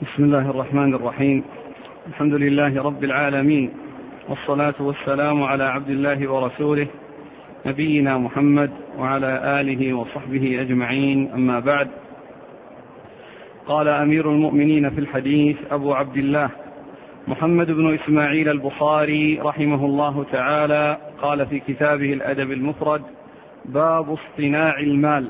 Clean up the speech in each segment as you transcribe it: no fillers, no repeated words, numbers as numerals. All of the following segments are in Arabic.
بسم الله الرحمن الرحيم. الحمد لله رب العالمين، والصلاة والسلام على عبد الله ورسوله نبينا محمد وعلى آله وصحبه أجمعين، أما بعد. قال أمير المؤمنين في الحديث أبو عبد الله محمد بن إسماعيل البخاري رحمه الله تعالى، قال في كتابه الأدب المفرد: باب اصطناع المال.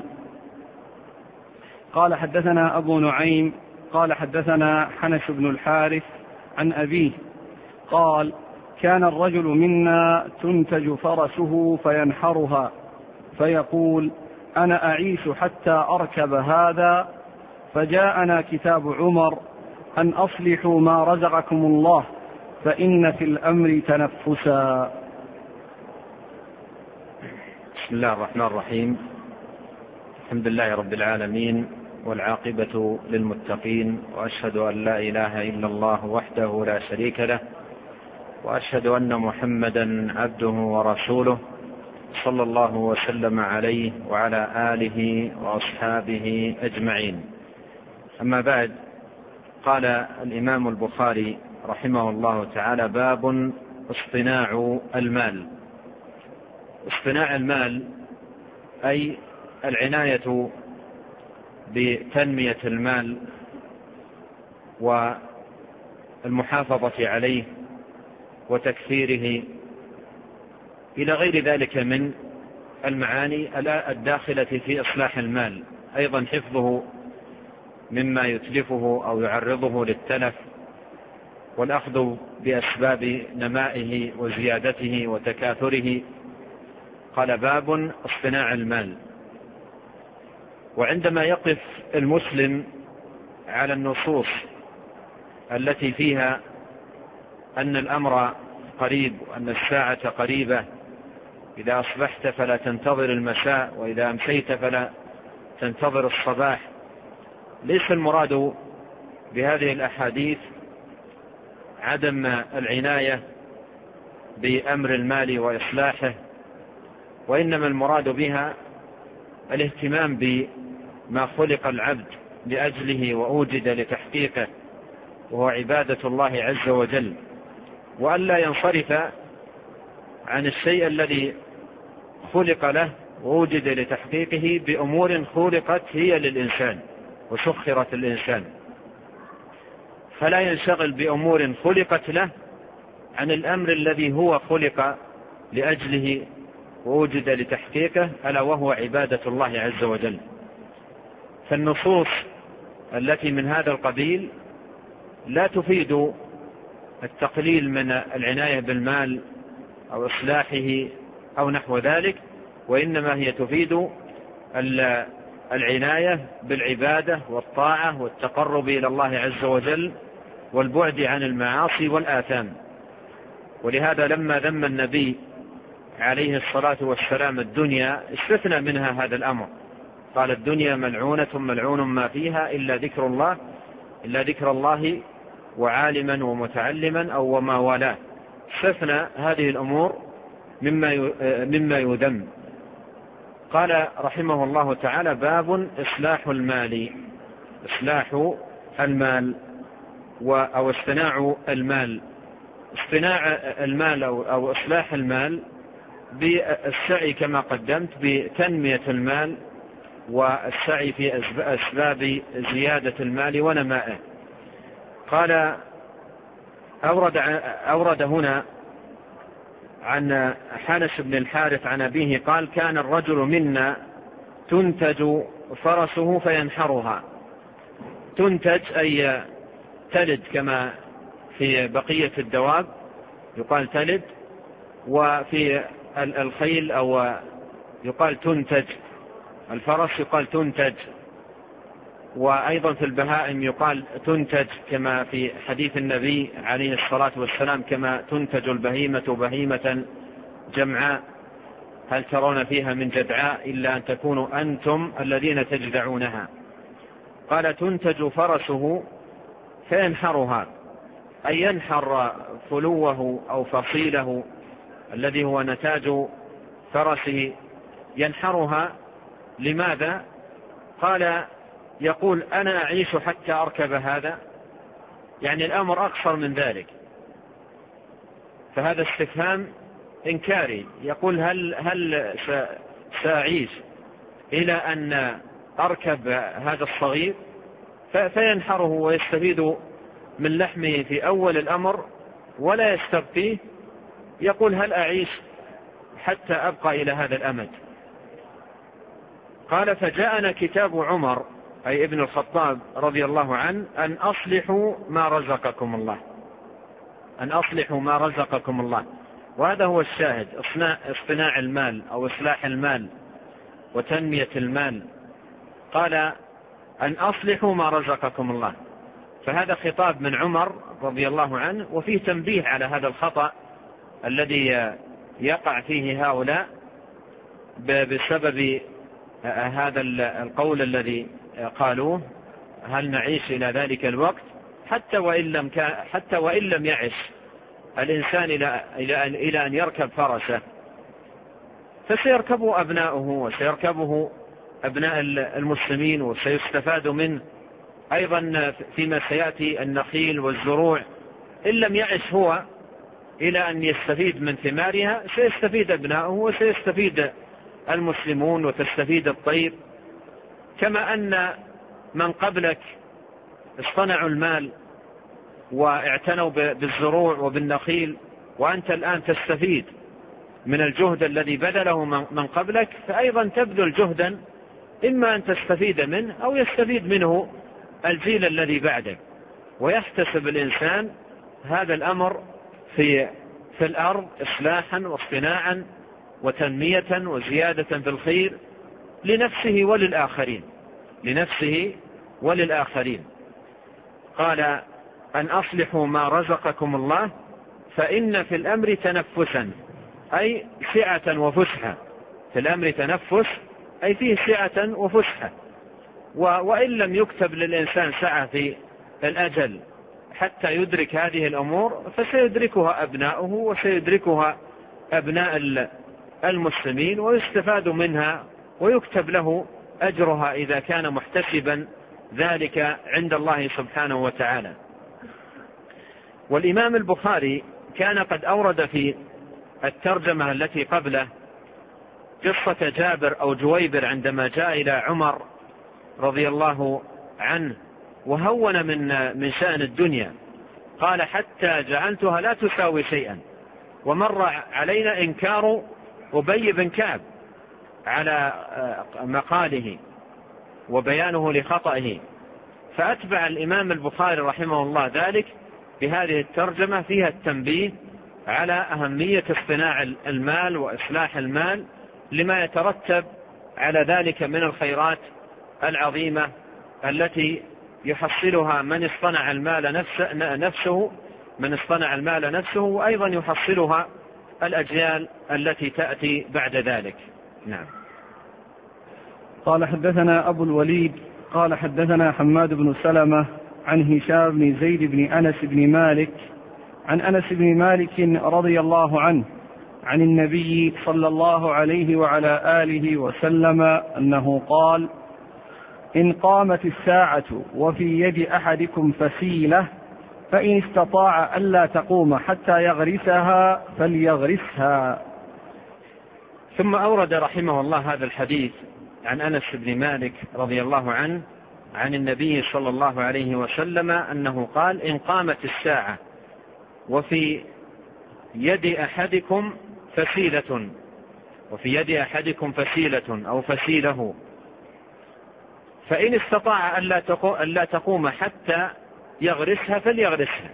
قال حدثنا أبو نعيم قال حدثنا حنش بن الحارث عن أبيه قال: كان الرجل منا تنتج فرسه فينحرها فيقول: أنا أعيش حتى أركب هذا، فجاءنا كتاب عمر أن أصلحوا ما رزقكم الله فإن في الأمر تنفسا. بسم الله الرحمن الرحيم. الحمد لله رب العالمين، والعاقبة للمتقين، وأشهد أن لا إله إلا الله وحده لا شريك له، وأشهد أن محمدا عبده ورسوله، صلى الله وسلم عليه وعلى آله وأصحابه أجمعين. أما بعد، قال الإمام البخاري رحمه الله تعالى: باب اصطناع المال. اصطناع المال أي العناية بتنمية المال والمحافظة عليه وتكثيره إلى غير ذلك من المعاني الداخلة في إصلاح المال، أيضا حفظه مما يتلفه أو يعرضه للتلف، والأخذ بأسباب نمائه وزيادته وتكاثره. قال: باب اصطناع المال. وعندما يقف المسلم على النصوص التي فيها أن الأمر قريب وأن الساعة قريبة، إذا أصبحت فلا تنتظر المساء، وإذا أمسيت فلا تنتظر الصباح، ليس المراد بهذه الأحاديث عدم العناية بأمر المال وإصلاحه، وإنما المراد بها الاهتمام بما خلق العبد لأجله وأوجد لتحقيقه، وهو عبادة الله عز وجل، وألا ينصرف عن الشيء الذي خلق له ووجد لتحقيقه بأمور خلقت هي للإنسان وسخرت الإنسان، فلا ينشغل بأمور خلقت له عن الأمر الذي هو خلق لأجله ووجد لتحقيقه، ألا وهو عبادة الله عز وجل. فالنصوص التي من هذا القبيل لا تفيد التقليل من العناية بالمال أو إصلاحه أو نحو ذلك، وإنما هي تفيد العناية بالعبادة والطاعة والتقرب إلى الله عز وجل والبعد عن المعاصي والآثام. ولهذا لما ذم النبي عليه الصلاة والسلام الدنيا استثنى منها هذا الأمر، قال: الدنيا ملعونة ملعون ما فيها إلا ذكر الله وعالما ومتعلما أو وما والاه. استثنى هذه الأمور مما يذم. قال رحمه الله تعالى: باب إصلاح المال. إصلاح المال أو اصطناع المال. اصطناع المال أو إصلاح المال بالسعي كما قدمت بتنمية المال والسعي في أسباب زيادة المال ونمائه. قال: أورد هنا عن حنش بن الحارث عن أبيه قال: كان الرجل منا تنتج فرسه فينحرها. تنتج أي تلد، كما في بقية الدواب يقال تلد، وفي الخيل أو يقال تنتج، الفرس يقال تنتج، وأيضا في البهائم يقال تنتج، كما في حديث النبي عليه الصلاة والسلام: كما تنتج البهيمة بهيمة جمعاء هل ترون فيها من جدعاء إلا أن تكونوا أنتم الذين تجدعونها. قال: تنتج فرسه فينحرها، أي ينحر فلوه أو فصيله الذي هو نتاج فرسه، ينحرها. لماذا؟ قال: يقول: أنا أعيش حتى أركب هذا، يعني الأمر أقصر من ذلك. فهذا استفهام إنكاري، يقول هل سأعيش إلى أن أركب هذا الصغير فينحره ويستفيد من لحمه في أول الأمر ولا يستبقيه؟ يقول هل أعيش حتى أبقى إلى هذا الأمد؟ قال فجاءنا كتاب عمر أي ابن الخطاب رضي الله عنه أن أصلحوا ما رزقكم الله، أن أصلحوا ما رزقكم الله. وهذا هو الشاهد، اصطناع المال أو إصلاح المال وتنمية المال. قال أن أصلحوا ما رزقكم الله، فهذا خطاب من عمر رضي الله عنه، وفيه تنبيه على هذا الخطأ الذي يقع فيه هؤلاء بسبب هذا القول الذي قالوه هل نعيش إلى ذلك الوقت، حتى وإن لم يعش الإنسان إلى أن يركب فرسه، فسيركبه أبناؤه وسيركبه أبناء المسلمين وسيستفاد منه أيضا فيما سيأتي النخيل والزروع. إن لم يعش هو إلى أن يستفيد من ثمارها سيستفيد أبناؤه وسيستفيد المسلمون وتستفيد الطير. كما أن من قبلك اصطنعوا المال واعتنوا بالزروع وبالنخيل، وأنت الآن تستفيد من الجهد الذي بذله من قبلك، فأيضا تبذل جهدا إما أن تستفيد منه أو يستفيد منه الجيل الذي بعدك. ويحتسب الإنسان هذا الأمر في الأرض إصلاحا واصطناعا وتنمية وزيادة في الخير لنفسه وللآخرين. قال أن أصلحوا ما رزقكم الله فإن في الأمر تنفسا أي سعة وفسحة. في الأمر تنفس أي فيه سعة وفسحة. وإن لم يكتب للإنسان سعة في الأجل حتى يدرك هذه الأمور فسيدركها أبناؤه وسيدركها أبناء المسلمين ويستفاد منها ويكتب له أجرها إذا كان محتسبا ذلك عند الله سبحانه وتعالى. والإمام البخاري كان قد أورد في الترجمة التي قبله قصة جابر أو جويبر عندما جاء إلى عمر رضي الله عنه وهون من شأن الدنيا، قال حتى جعلتها لا تساوي شيئا. ومر علينا إنكار أبي بن كعب على مقاله وبيانه لخطئه، فأتبع الإمام البخاري رحمه الله ذلك بهذه الترجمة فيها التنبيه على أهمية اصطناع المال وإصلاح المال لما يترتب على ذلك من الخيرات العظيمة التي يحصلها من اصطنع المال نفسه وأيضا يحصلها الأجيال التي تأتي بعد ذلك. نعم. قال حدثنا أبو الوليد قال حدثنا حماد بن سلمة عن هشام بن زيد بن أنس بن مالك عن أنس بن مالك رضي الله عنه عن النبي صلى الله عليه وعلى آله وسلم أنه قال: إن قامت الساعة وفي يد أحدكم فسيلة فإن استطاع ألا تقوم حتى يغرسها فليغرسها. ثم أورد رحمه الله هذا الحديث عن أنس بن مالك رضي الله عنه عن النبي صلى الله عليه وسلم أنه قال: إن قامت الساعة وفي يد أحدكم فسيلة أو فسيله فإن استطاع ألا تقوم حتى يغرسها فليغرسها.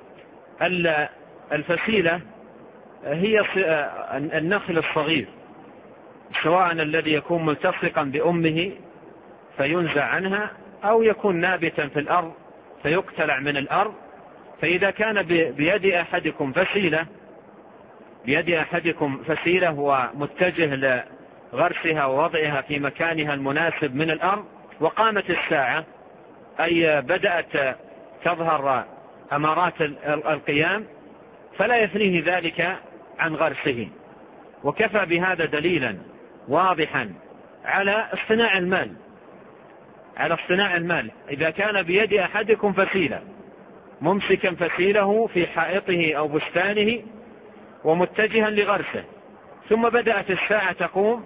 الفسيلة هي النخل الصغير، سواء الذي يكون ملتصقا بأمه فينزع عنها أو يكون نابتا في الأرض فيقتلع من الأرض. فإذا كان بيد أحدكم فسيلة ومتجه لغرسها ووضعها في مكانها المناسب من الأرض وقامت الساعة أي بدأت تظهر أمارات القيام فلا يثنيه ذلك عن غرسه. وكفى بهذا دليلا واضحا على اصطناع المال. إذا كان بيد أحدكم فسيلة ممسكا فسيله في حائطه أو بستانه ومتجها لغرسه. ثم بدأت الساعة تقوم،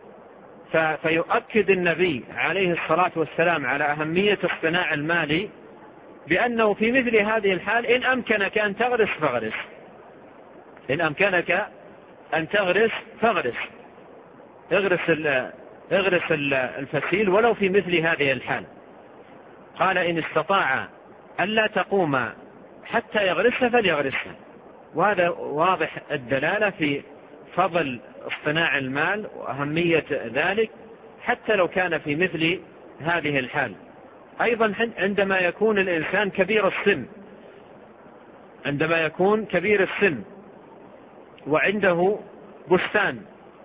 فيؤكد النبي عليه الصلاة والسلام على أهمية اصطناع المال بأنه في مثل هذه الحال إن أمكنك أن تغرس فاغرس، إن أمكنك أن تغرس فاغرس، اغرس الفسيل ولو في مثل هذه الحال. قال إن استطاع ألا تقوم حتى يغرسها فليغرسها. وهذا واضح الدلالة في فضل اصطناع المال وأهمية ذلك حتى لو كان في مثل هذه الحال. أيضا عندما يكون الإنسان كبير السن، عندما يكون كبير السن وعنده بستان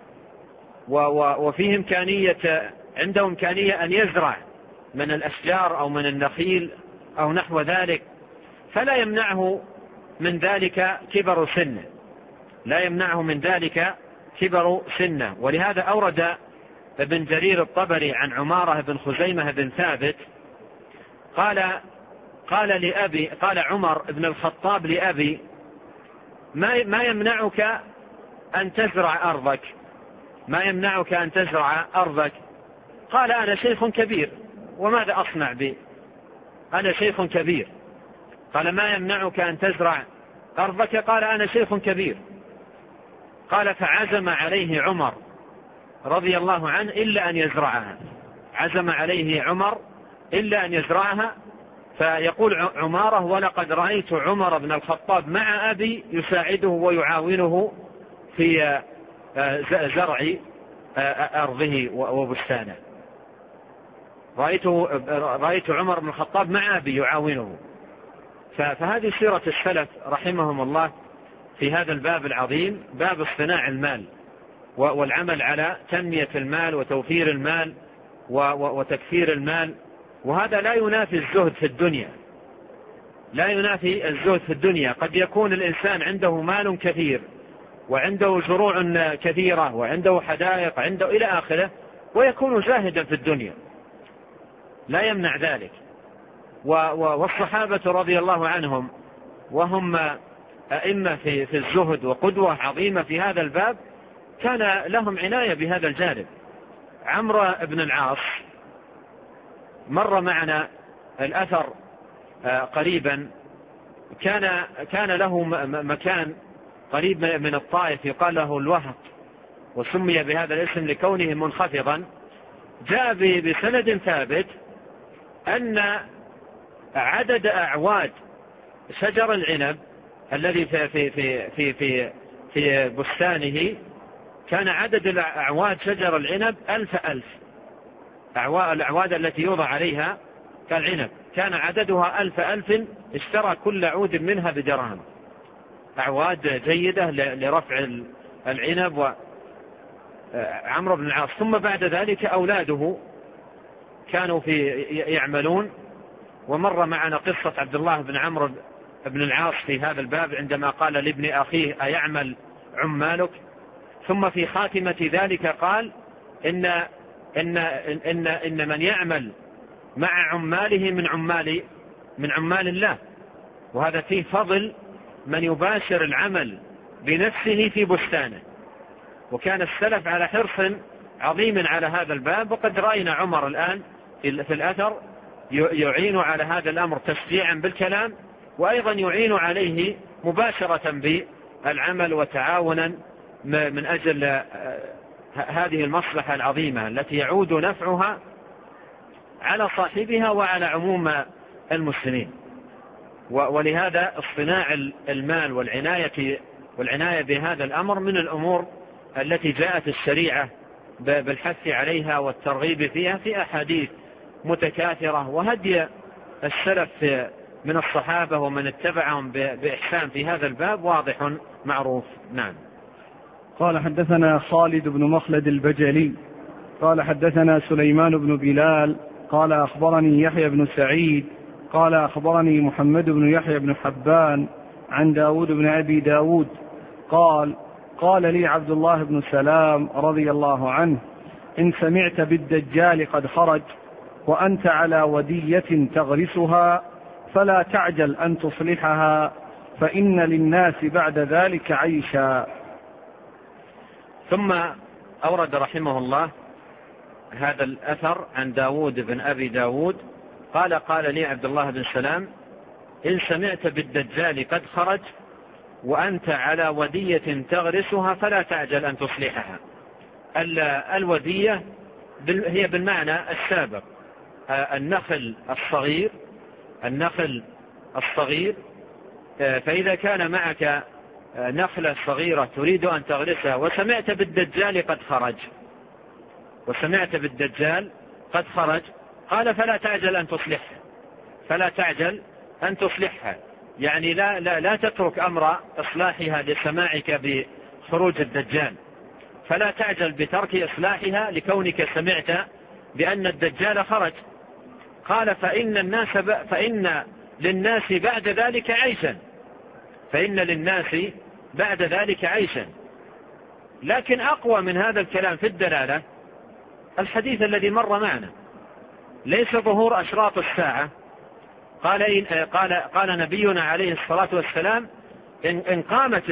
وفيه عنده إمكانية أن يزرع من الأشجار أو من النخيل أو نحو ذلك، فلا يمنعه من ذلك كبر سنه، لا يمنعه من ذلك كبر سنه. ولهذا أورد ابن جرير الطبري عن عمارة بن خزيمة بن ثابت قال عمر بن الخطاب لأبي: ما يمنعك أن تزرع أرضك، ما يمنعك أن تزرع أرضك؟ قال: أنا شيخ كبير، وماذا أصنع بي؟ أنا شيخ كبير. قال: ما يمنعك أن تزرع أرضك؟ قال: أنا شيخ كبير. قال: فعزم عليه عمر رضي الله عنه إلا أن يزرعها، عزم عليه عمر إلا أن يزرعها. فيقول عمارة: ولقد رأيت عمر بن الخطاب مع أبي يساعده ويعاونه في زرع أرضه وبستانه. رأيت عمر بن الخطاب مع أبي يعاونه. فهذه سيرة السلف رحمهم الله في هذا الباب العظيم، باب اصطناع المال والعمل على تنمية المال وتوفير المال وتكثير المال. وهذا لا ينافي الزهد في الدنيا، لا ينافي الزهد في الدنيا. قد يكون الإنسان عنده مال كثير وعنده زروع كثيرة وعنده حدائق عنده إلى آخره، ويكون زاهدا في الدنيا، لا يمنع ذلك. والصحابة رضي الله عنهم وهم أئمة في الزهد وقدوة عظيمة في هذا الباب، كان لهم عناية بهذا الجانب. عمرو بن العاص مر معنا الأثر قريبا، كان له مكان قريب من الطائف يقال له الوهق، وسمي بهذا الاسم لكونه منخفضا. جاء بسند ثابت أن عدد أعواد شجر العنب الذي في بستانه كان عدد الأعواد شجر العنب 1000. الأعواد التي يوضع عليها كالعنب كان عددها 1000. اشترى كل عود منها بدرهم، أعواد جيدة لرفع العنب. عمرو بن العاص. ثم بعد ذلك أولاده كانوا يعملون. ومر معنا قصة عبد الله بن عمرو بن العاص في هذا الباب عندما قال لابن أخيه: أيعمل عمالك؟ ثم في خاتمة ذلك قال: إن من يعمل مع عماله من عمال الله. وهذا فيه فضل من يباشر العمل بنفسه في بستانه. وكان السلف على حرص عظيم على هذا الباب. وقد رأينا عمر الآن في الأثر يعين على هذا الأمر تشجيعا بالكلام، وأيضا يعين عليه مباشرة بالعمل وتعاونا من أجل هذه المصلحة العظيمة التي يعود نفعها على صاحبها وعلى عموم المسلمين. ولهذا اصطناع المال والعناية بهذا الأمر من الأمور التي جاءت الشريعة بالحث عليها والترغيب فيها في أحاديث متكاثرة. وهدي السلف من الصحابة ومن اتبعهم بإحسان في هذا الباب واضح معروف. نعم. قال: حدثنا خالد بن مخلد البجلي قال: حدثنا سليمان بن بلال قال: أخبرني يحيى بن سعيد قال: أخبرني محمد بن يحيى بن حبان عن داود بن أبي داود قال لي عبد الله بن سلام رضي الله عنه: إن سمعت بالدجال قد خرج وأنت على ودية تغرسها فلا تعجل أن تصلحها فإن للناس بعد ذلك عيشا. ثم أورد رحمه الله هذا الأثر عن داود بن أبي داود قال لي عبد الله بن سلام: إن سمعت بالدجال قد خرج وأنت على ودية تغرسها فلا تعجل أن تصلحها. الودية هي بالمعنى السابق، النخل الصغير. فإذا كان معك نخلة صغيرة تريد أن تغرسها وسمعت بالدجال قد خرج قال فلا تعجل أن تصلحها، يعني لا تترك أمر إصلاحها لسماعك بخروج الدجال، فلا تعجل بترك إصلاحها لكونك سمعت بأن الدجال خرج. قال فإن للناس بعد ذلك عيشا. لكن أقوى من هذا الكلام في الدلالة الحديث الذي مر معنا: ليس ظهور أشراط الساعة. قال نبينا عليه الصلاة والسلام: إن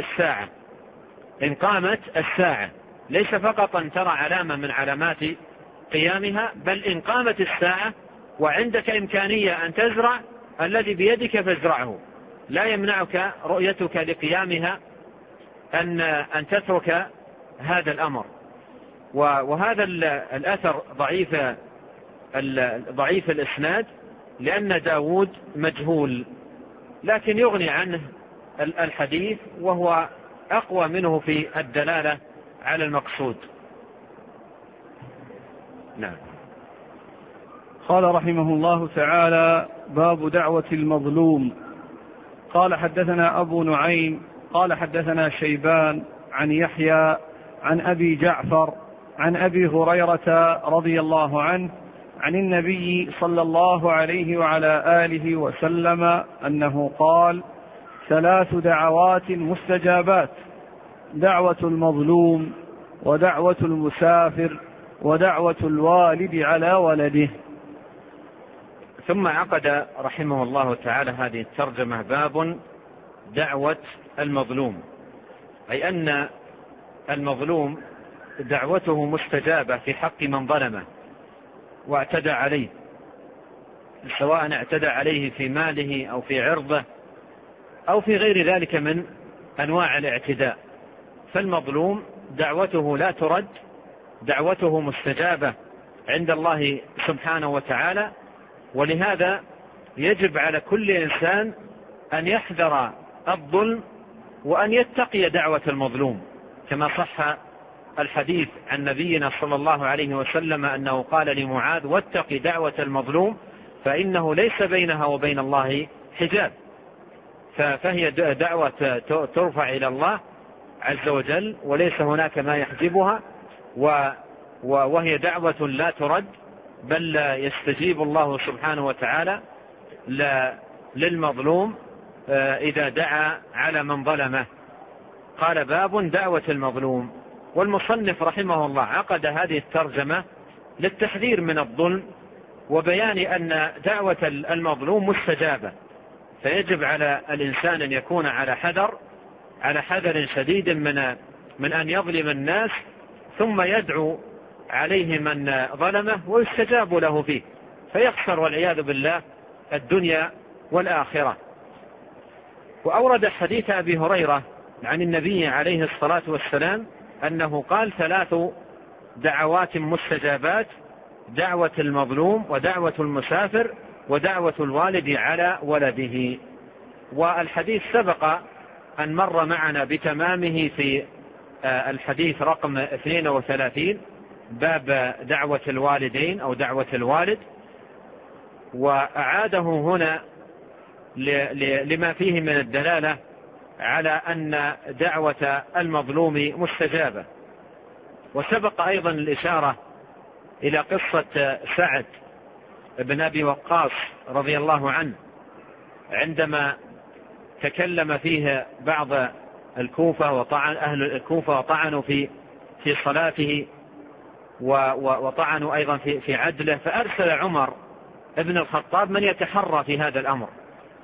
قامت الساعة ليس فقط أن ترى علامة من علامات قيامها، بل إن قامت الساعة وعندك إمكانية أن تزرع الذي بيدك فازرعه، لا يمنعك رؤيتك لقيامها أن تترك هذا الأمر. وهذا الأثر ضعيف الإسناد، لأن داود مجهول، لكن يغني عنه الحديث وهو أقوى منه في الدلالة على المقصود. نعم. قال رحمه الله تعالى: باب دعوة المظلوم. قال حدثنا أبو نعيم قال حدثنا شيبان عن يحيى عن أبي جعفر عن أبي هريرة رضي الله عنه عن النبي صلى الله عليه وعلى آله وسلم أنه قال: 3 دعوات مستجابات: دعوة المظلوم، ودعوة المسافر، ودعوة الوالد على ولده. ثم عقد رحمه الله تعالى هذه الترجمة: باب دعوة المظلوم، أي أن المظلوم دعوته مستجابة في حق من ظلمه واعتدى عليه، سواء اعتدى عليه في ماله أو في عرضه أو في غير ذلك من أنواع الاعتداء. فالمظلوم دعوته لا ترد، دعوته مستجابة عند الله سبحانه وتعالى. ولهذا يجب على كل إنسان أن يحذر الظلم وأن يتقي دعوة المظلوم، كما صح الحديث عن نبينا صلى الله عليه وسلم أنه قال لمعاذ: واتق دعوة المظلوم فإنه ليس بينها وبين الله حجاب. فهي دعوة ترفع إلى الله عز وجل وليس هناك ما يحجبها، وهي دعوة لا ترد، بل يستجيب الله سبحانه وتعالى للمظلوم إذا دعا على من ظلمه. قال: باب دعوة المظلوم. والمصنف رحمه الله عقد هذه الترجمة للتحذير من الظلم وبيان أن دعوة المظلوم مستجابة، فيجب على الإنسان أن يكون على حذر شديد من أن يظلم الناس ثم يدعو عليه من ظلمه ويستجاب له فيه، فيخسر والعياذ بالله الدنيا والآخرة. وأورد حديث أبي هريرة عن النبي عليه الصلاة والسلام أنه قال: 3 دعوات مستجابات: دعوة المظلوم، ودعوة المسافر، ودعوة الوالد على ولده. والحديث سبق أن مر معنا بتمامه في الحديث رقم 32، باب دعوة الوالدين أو دعوة الوالد، وأعاده هنا لما فيه من الدلالة على أن دعوة المظلوم مستجابة. وسبق أيضا الإشارة إلى قصة سعد بن أبي وقاص رضي الله عنه عندما تكلم فيه بعض الكوفة أهل الكوفة وطعنوا في صلاته وطعنوا أيضا في عدله، فأرسل عمر ابن الخطاب من يتحرى في هذا الأمر،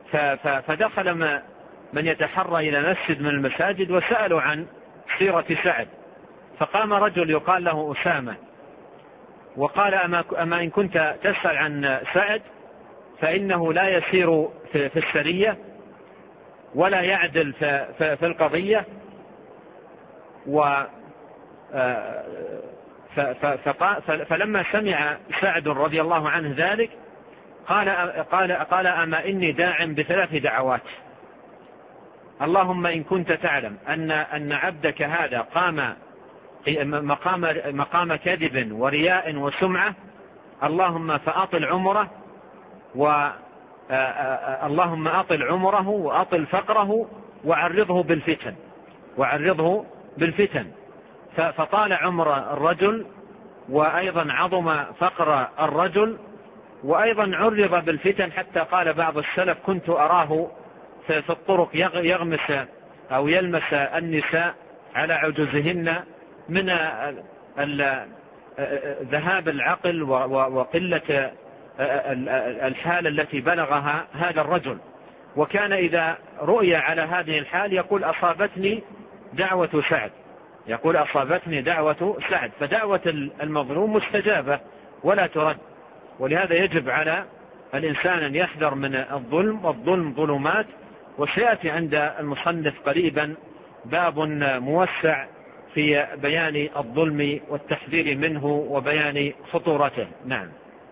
فدخل من يتحرى إلى مسجد من المساجد وسألوا عن سيرة سعد، فقام رجل يقال له أسامة وقال أما إن كنت تسأل عن سعد فإنه لا يسير في السرية ولا يعدل في القضية. فلما سمع سعد رضي الله عنه ذلك قال أما إني داع ب3 دعوات. اللهم إن كنت تعلم أن عبدك هذا قام مقام كذب ورياء وسمعة، اللهم فأطل عمره اللهم أطل عمره وأطل فقره وعرضه بالفتن. فطال عمر الرجل وأيضا عظم فقر الرجل وأيضا عرض بالفتن، حتى قال بعض السلف كنت أراه في الطرق يغمس أو يلمس النساء على عجوزهن من ذهاب العقل وقلة الحال التي بلغها هذا الرجل. وكان إذا رؤي على هذه الحال يقول أصابتني دعوة سعد. فدعوة المظلوم مستجابة ولا ترد، ولهذا يجب على الإنسان أن يحذر من الظلم، والظلم ظلمات. وسيأتي عند المصنف قريبا باب موسع في بيان الظلم والتحذير منه وبيان خطورته. نعم.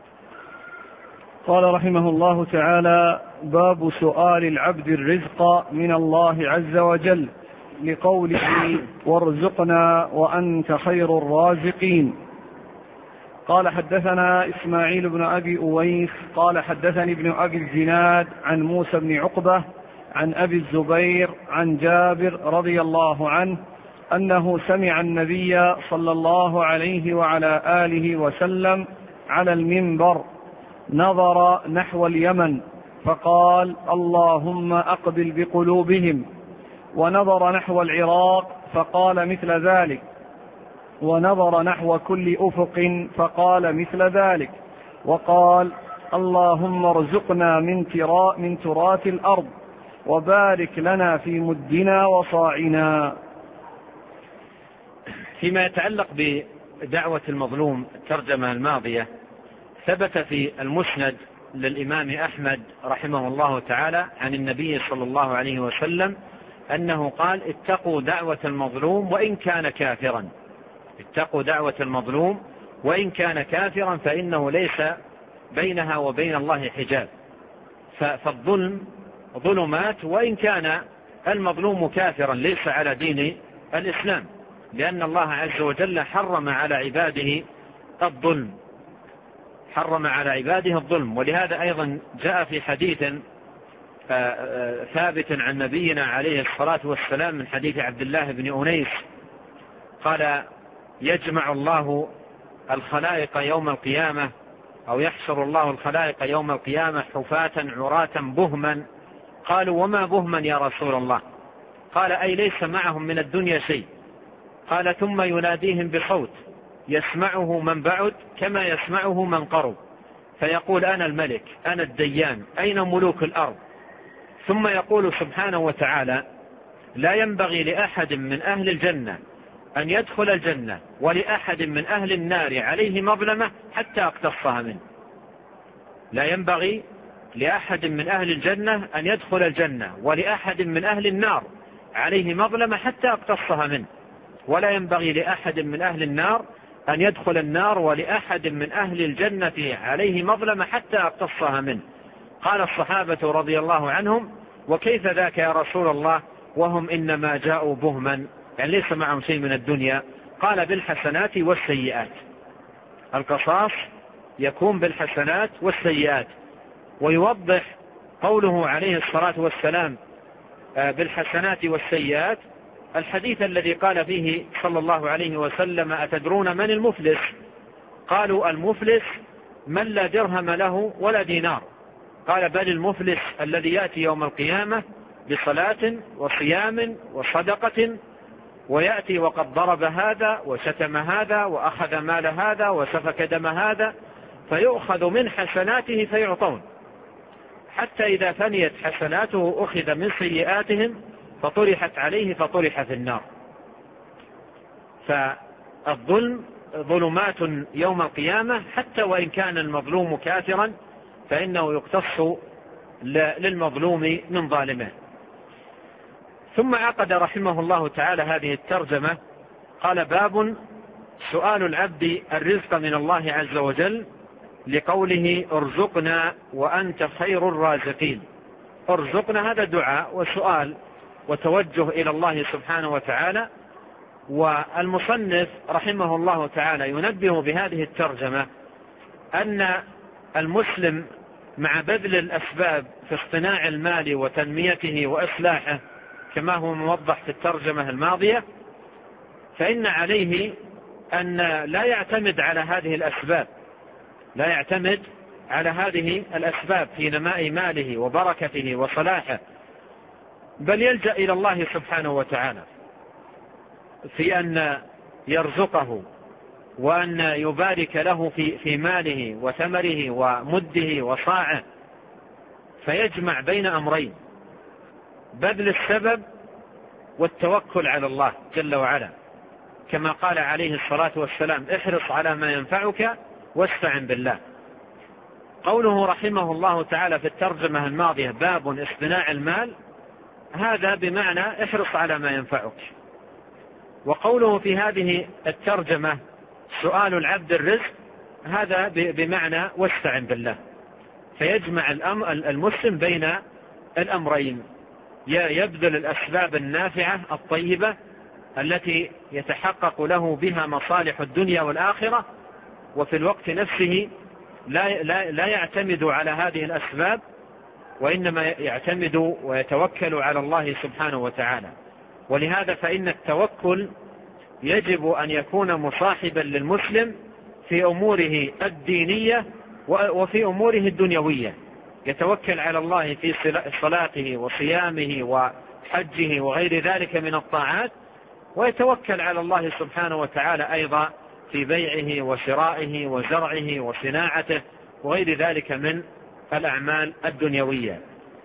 قال رحمه الله تعالى: باب سؤال العبد الرزق من الله عز وجل، لقوله وارزقنا وأنت خير الرازقين. قال حدثنا إسماعيل بن أبي أويس قال حدثني ابن أبي الزناد عن موسى بن عقبة عن أبي الزبير عن جابر رضي الله عنه أنه سمع النبي صلى الله عليه وعلى آله وسلم على المنبر نظر نحو اليمن فقال: اللهم أقبل بقلوبهم. ونظر نحو العراق فقال مثل ذلك. ونظر نحو كل أفق فقال مثل ذلك. وقال: اللهم ارزقنا من تراث الأرض وبارك لنا في مدنا وصاعنا. فيما يتعلق بدعوة المظلوم الترجمة الماضية، ثبت في المسند للإمام أحمد رحمه الله تعالى عن النبي صلى الله عليه وسلم أنه قال: اتقوا دعوة المظلوم وإن كان كافرا. اتقوا دعوة المظلوم وإن كان كافرا فإنه ليس بينها وبين الله حجاب. فالظلم ظلمات وإن كان المظلوم كافرا ليس على دين الإسلام، لأن الله عز وجل حرم على عباده الظلم. ولهذا أيضا جاء في حديث ثابت عن نبينا عليه الصلاة والسلام من حديث عبد الله بن أنيس قال: يجمع الله الخلائق يوم القيامة، أو يحشر الله الخلائق يوم القيامة حفاة عراة بهما. قالوا: وما بهما يا رسول الله؟ قال: أي ليس معهم من الدنيا شيء. قال: ثم يناديهم بصوت يسمعه من بعد كما يسمعه من قرب، فيقول: أنا الملك، أنا الديان، أين ملوك الأرض؟ ثم يقول سبحانه وتعالى: لا ينبغي لأحد من أهل الجنة أن يدخل الجنة ولأحد من أهل النار عليه مظلمة حتى أقتصها منه. لا ينبغي لأحد من أهل الجنة أن يدخل الجنة ولأحد من أهل النار عليه مظلمة حتى أقتصها منه، ولا ينبغي لأحد من أهل النار أن يدخل النار ولأحد من أهل الجنة عليه مظلمة حتى أقتصها منه. قال الصحابة رضي الله عنهم: وكيف ذاك يا رسول الله وهم إنما جاءوا بهما، يعني ليس معهم شيء من الدنيا؟ قال: بالحسنات والسيئات. القصاص يكون بالحسنات والسيئات. ويوضح قوله عليه الصلاة والسلام بالحسنات والسيئات الحديث الذي قال فيه صلى الله عليه وسلم: أتدرون من المفلس؟ قالوا: المفلس من لا درهم له ولا دينار. قال: بل المفلس الذي يأتي يوم القيامة بصلاة وصيام وصدقة، ويأتي وقد ضرب هذا وشتم هذا وأخذ مال هذا وسفك دم هذا، فيؤخذ من حسناته فيعطون. حتى إذا فنيت حسناته أخذ من سيئاتهم فطرحت عليه فطرح في النار. فالظلم ظلمات يوم القيامة، حتى وإن كان المظلوم كافرا فإنه يقتص للمظلوم من ظالمه. ثم عقد رحمه الله تعالى هذه الترجمة، قال: باب سؤال العبد الرزق من الله عز وجل، لقوله: ارزقنا وأنت خير الرازقين. ارزقنا هذا دعاء وسؤال وتوجه إلى الله سبحانه وتعالى. والمصنف رحمه الله تعالى ينبه بهذه الترجمة أن المسلم مع بذل الأسباب في اصطناع المال وتنميته وإصلاحه كما هو موضح في الترجمة الماضية، فإن عليه أن لا يعتمد على هذه الأسباب، لا يعتمد على هذه الأسباب في نماء ماله وبركته وصلاحه، بل يلجأ إلى الله سبحانه وتعالى في أن يرزقه وأن يبارك له في ماله وثمره ومده وصاعه، فيجمع بين أمرين: بذل السبب والتوكل على الله جل وعلا، كما قال عليه الصلاة والسلام: احرص على ما ينفعك واستعن بالله. قوله رحمه الله تعالى في الترجمة الماضية: باب اصطناع المال، هذا بمعنى احرص على ما ينفعك. وقوله في هذه الترجمة سؤال العبد الرزق، هذا بمعنى واستعن بالله. فيجمع المسلم بين الأمرين: يبذل الأسباب النافعة الطيبة التي يتحقق له بها مصالح الدنيا والآخرة، وفي الوقت نفسه لا يعتمد على هذه الأسباب، وإنما يعتمد ويتوكل على الله سبحانه وتعالى. ولهذا فإن التوكل يجب أن يكون مصاحبا للمسلم في أموره الدينية وفي أموره الدنيوية. يتوكل على الله في صلاته وصيامه وحجه وغير ذلك من الطاعات، ويتوكل على الله سبحانه وتعالى أيضا في بيعه وشرائه وزرعه وصناعته وغير ذلك من الأعمال الدنيوية.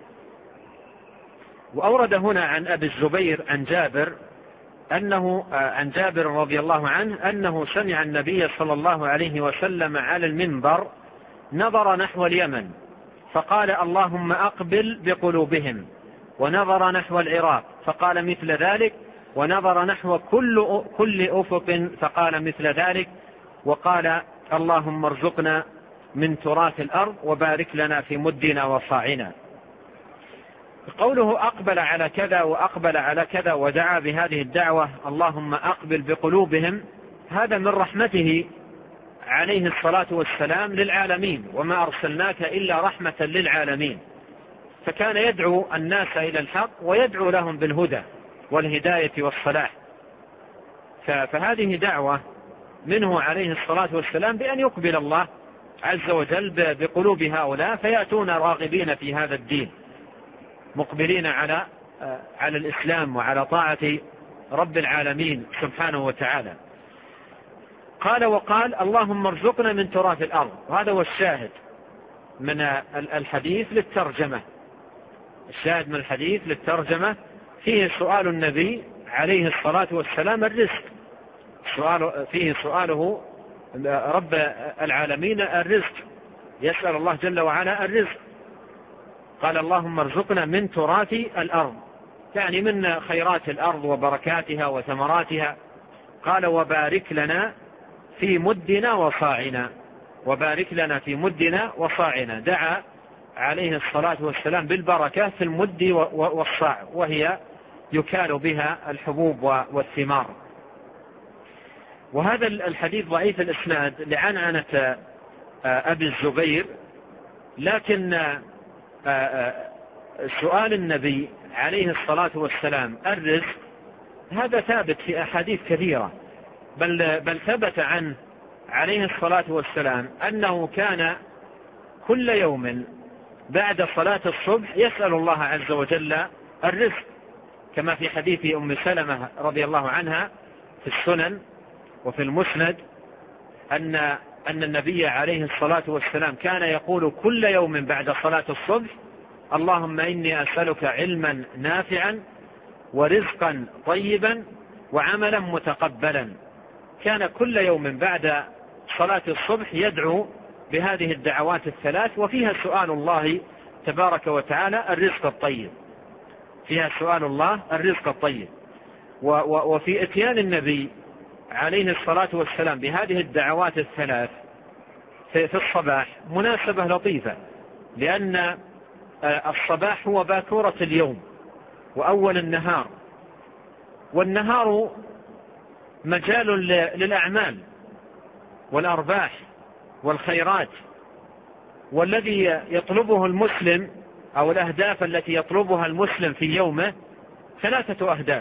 وأورد هنا عن أبي الزبير عن جابر رضي الله عنه أنه سمع النبي صلى الله عليه وسلم على المنبر نظر نحو اليمن فقال: اللهم أقبل بقلوبهم، ونظر نحو العراق فقال مثل ذلك، ونظر نحو كل أفق فقال مثل ذلك، وقال: اللهم ارزقنا من تراث الأرض وبارك لنا في مدنا وصاعنا. قوله أقبل على كذا وأقبل على كذا ودعا بهذه الدعوة: اللهم أقبل بقلوبهم، هذا من رحمته عليه الصلاة والسلام للعالمين، وما أرسلناك إلا رحمة للعالمين. فكان يدعو الناس إلى الحق ويدعو لهم بالهدى والهداية والصلاح. فهذه دعوة منه عليه الصلاة والسلام بأن يقبل الله عز وجل بقلوب هؤلاء، فيأتون راغبين في هذا الدين، مقبلين على الإسلام وعلى طاعة رب العالمين سبحانه وتعالى. وقال: اللهم ارزقنا من تراث الأرض. وهذا هو الشاهد من الحديث للترجمة. الشاهد من الحديث للترجمة فيه سؤال النبي عليه الصلاة والسلام الرزق، فيه سؤاله رب العالمين الرزق، يسأل الله جل وعلا الرزق. قال: اللهم ارزقنا من تراث الأرض، يعني من خيرات الأرض وبركاتها وثمراتها. قال: وبارك لنا في مدنا وصاعنا. وبارك لنا في مدنا وصاعنا. دعا عليه الصلاة والسلام بالبركة في المد والصاع، وهي يكال بها الحبوب والثمار. وهذا الحديث ضعيف الإسناد لعنعنة أبي الزبير، لكن سؤال النبي عليه الصلاة والسلام الرزق هذا ثابت في أحاديث كثيرة، بل ثبت عنه عليه الصلاة والسلام أنه كان كل يوم بعد صلاة الصبح يسأل الله عز وجل الرزق، كما في حديث أم سلمة رضي الله عنها في السنن وفي المسند أن النبي عليه الصلاة والسلام كان يقول كل يوم بعد صلاة الصبح: اللهم إني أسألك علما نافعا ورزقا طيبا وعملا متقبلا. كان كل يوم بعد صلاة الصبح يدعو بهذه الدعوات الثلاث، وفيها سؤال الله تبارك وتعالى الرزق الطيب، فيها سؤال الله الرزق الطيب. وفي اتيان النبي عليه الصلاة والسلام بهذه الدعوات الثلاث في الصباح مناسبة لطيفة، لأن الصباح هو باكورة اليوم وأول النهار، والنهار مجال للأعمال والأرباح والخيرات، والذي يطلبه المسلم أو الأهداف التي يطلبها المسلم في يومه 3 أهداف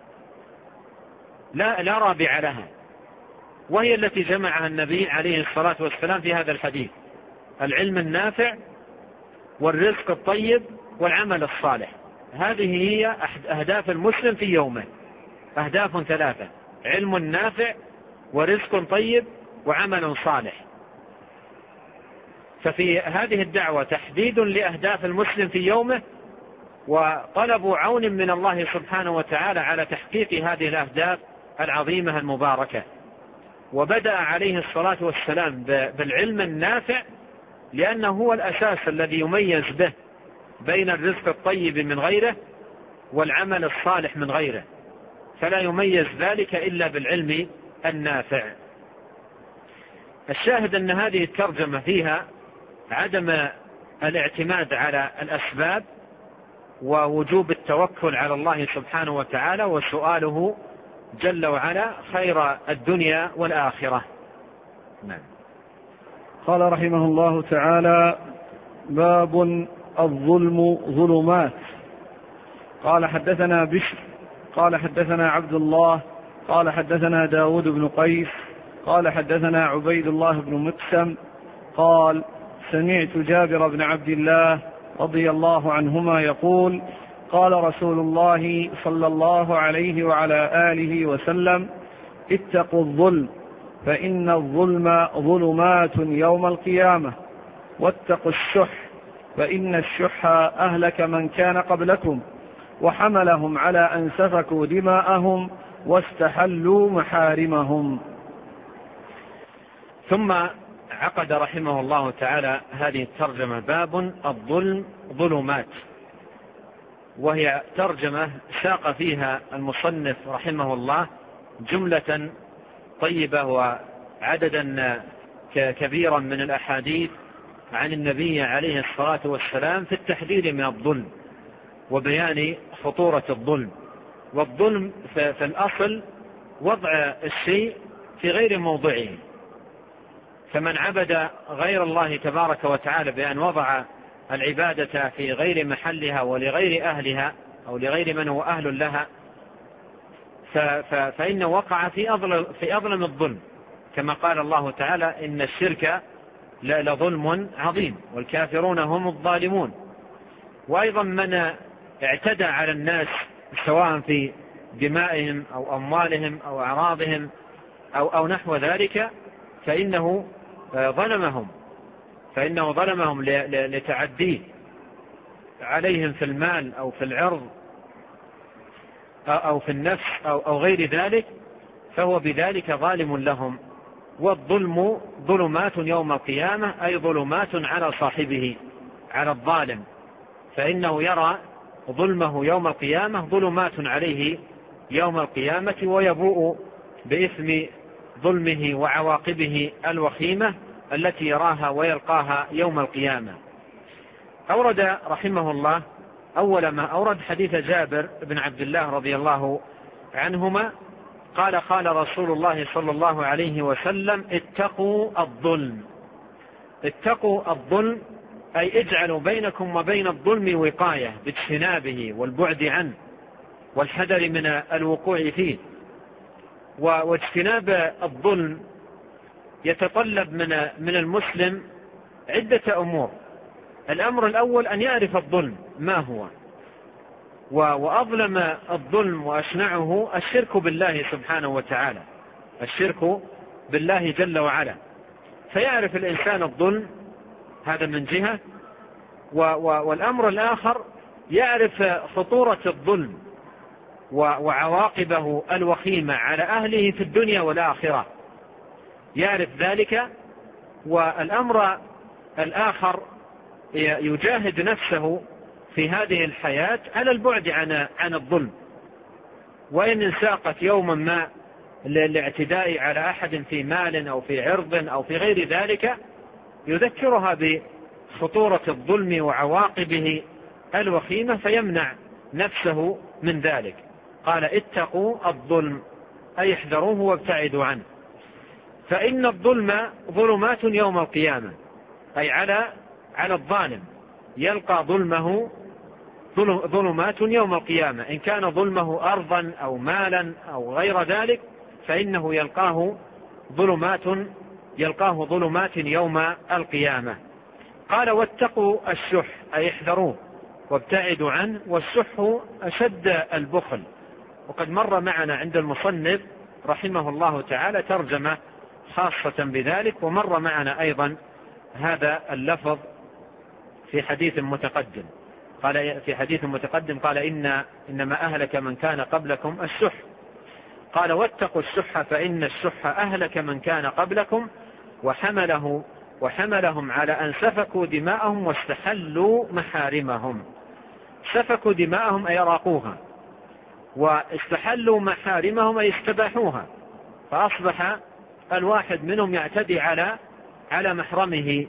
لا رابع لها، وهي التي جمعها النبي عليه الصلاة والسلام في هذا الحديث: العلم النافع والرزق الطيب والعمل الصالح. هذه هي أهداف المسلم في يومه، أهداف 3: علم نافع ورزق طيب وعمل صالح. ففي هذه الدعوة تحديد لأهداف المسلم في يومه، وطلب عون من الله سبحانه وتعالى على تحقيق هذه الأهداف العظيمة المباركة. وبدأ عليه الصلاة والسلام بالعلم النافع، لأنه هو الأساس الذي يميز به بين الرزق الطيب من غيره والعمل الصالح من غيره، فلا يميز ذلك إلا بالعلم النافع. الشاهد أن هذه الترجمة فيها عدم الاعتماد على الأسباب، ووجوب التوكل على الله سبحانه وتعالى، وسؤاله جل وعلا خير الدنيا والآخرة. نعم. قال رحمه الله تعالى: باب الظلم ظلمات. قال حدثنا بشر قال حدثنا عبد الله قال حدثنا داود بن قيس قال حدثنا عبيد الله بن مقسم قال: سمعت جابر بن عبد الله رضي الله عنهما يقول: قال رسول الله صلى الله عليه وعلى آله وسلم: اتقوا الظلم فإن الظلم ظلمات يوم القيامة، واتقوا الشح فإن الشح أهلك من كان قبلكم وحملهم على أن سفكوا دماءهم واستحلوا محارمهم. ثم عقد رحمه الله تعالى هذه الترجمة: باب الظلم ظلمات، وهي ترجمة ساق فيها المصنف رحمه الله جملة طيبة وعددا كبيرا من الأحاديث عن النبي عليه الصلاة والسلام في التحذير من الظلم وبيان خطورة الظلم. والظلم في الأصل وضع الشيء في غير موضعه، فمن عبد غير الله تبارك وتعالى بأن وضع العبادة في غير محلها ولغير أهلها أو لغير من هو أهل لها فإنه وقع في أظلم الظلم، كما قال الله تعالى: إن الشرك لظلم عظيم والكافرون هم الظالمون. وأيضا من اعتدى على الناس سواء في دمائهم أو أموالهم أو أعراضهم أو نحو ذلك فإنه ظلمهم لتعديه عليهم في المال أو في العرض أو في النفس أو غير ذلك، فهو بذلك ظالم لهم. والظلم ظلمات يوم القيامة، أي ظلمات على صاحبه، على الظالم، فإنه يرى ظلمه يوم القيامة ظلمات عليه يوم القيامة، ويبوء بإثم ظلمه وعواقبه الوخيمة التي يراها ويلقاها يوم القيامة. أورد رحمه الله أول ما أورد حديث جابر بن عبد الله رضي الله عنهما قال: قال رسول الله صلى الله عليه وسلم: اتقوا الظلم. اتقوا الظلم أي اجعلوا بينكم وبين الظلم وقاية باجتنابه والبعد عنه والحذر من الوقوع فيه. واجتناب الظلم يتطلب من المسلم عدة أمور. الأمر الأول أن يعرف الظلم ما هو، وأظلم الظلم وأشنعه الشرك بالله سبحانه وتعالى، الشرك بالله جل وعلا. فيعرف الإنسان الظلم هذا من جهة، والأمر الآخر يعرف خطورة الظلم وعواقبه الوخيمة على أهله في الدنيا والآخرة، يعرف ذلك. والأمر الآخر يجاهد نفسه في هذه الحياة على البعد عن الظلم، وإن انساقت يوما ما للاعتداء على أحد في مال أو في عرض أو في غير ذلك يذكرها بخطورة الظلم وعواقبه الوخيمة فيمنع نفسه من ذلك. قال اتقوا الظلم أي احذروه وابتعدوا عنه، فإن الظلم ظلمات يوم القيامة، أي على الظالم يلقى ظلمه ظلمات يوم القيامة، إن كان ظلمه أرضا أو مالا أو غير ذلك فإنه يلقاه ظلمات يوم القيامة. قال واتقوا الشح أي احذروه وابتعدوا عنه، والشح أشد البخل. وقد مر معنا عند المصنف رحمه الله تعالى ترجمة خاصة بذلك، ومر معنا أيضا هذا اللفظ في حديث متقدم. قال إنما أهلك من كان قبلكم الشح. قال واتقوا الشح فإن الشح أهلك من كان قبلكم وحملهم على أن سفكوا دماءهم واستحلوا محارمهم. سفكوا دماءهم أي راقوها، واستحلوا محارمهم أي استباحوها، فأصبح الواحد منهم يعتدي على محرمه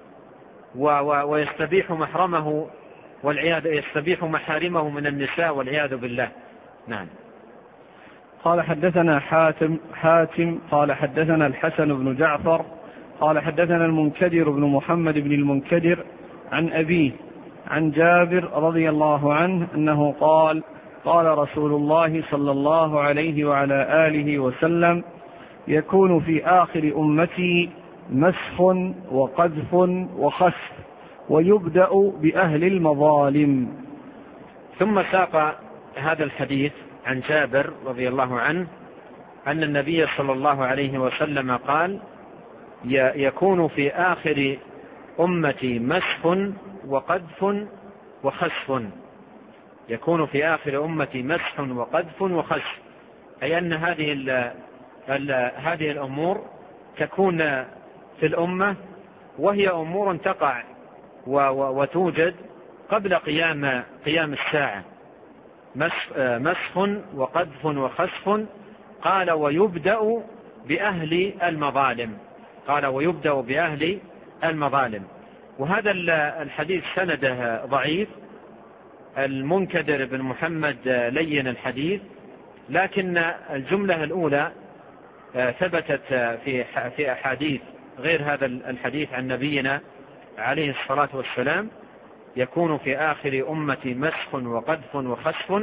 ويستبيح محرمه يستبيح محارمه من النساء والعياذ بالله. نعم. قال حدثنا حاتم قال حدثنا الحسن بن جعفر قال حدثنا المنكدر بن محمد بن المنكدر عن أبيه عن جابر رضي الله عنه أنه قال قال رسول الله صلى الله عليه وعلى آله وسلم يكون في آخر أمتي مسخ وقذف وخسف ويبدأ بأهل المظالم. ثم ساق هذا الحديث عن جابر رضي الله عنه أن النبي صلى الله عليه وسلم قال يكون في آخر أمتي مسخ وقذف وخسف. يكون في آخر أمتي مسخ وقذف وخسف، أي أن هذه الأمور تكون في الأمة، وهي أمور تقع وتوجد قبل قيام الساعة. مسخ وقذف وخسف. قال ويبدأ بأهل المظالم. وهذا الحديث سنده ضعيف. المنكدر بن محمد لين الحديث، لكن الجملة الأولى ثبتت في أحاديث غير هذا الحديث عن نبينا عليه الصلاة والسلام يكون في آخر أمتي مسخ وقذف وخسف.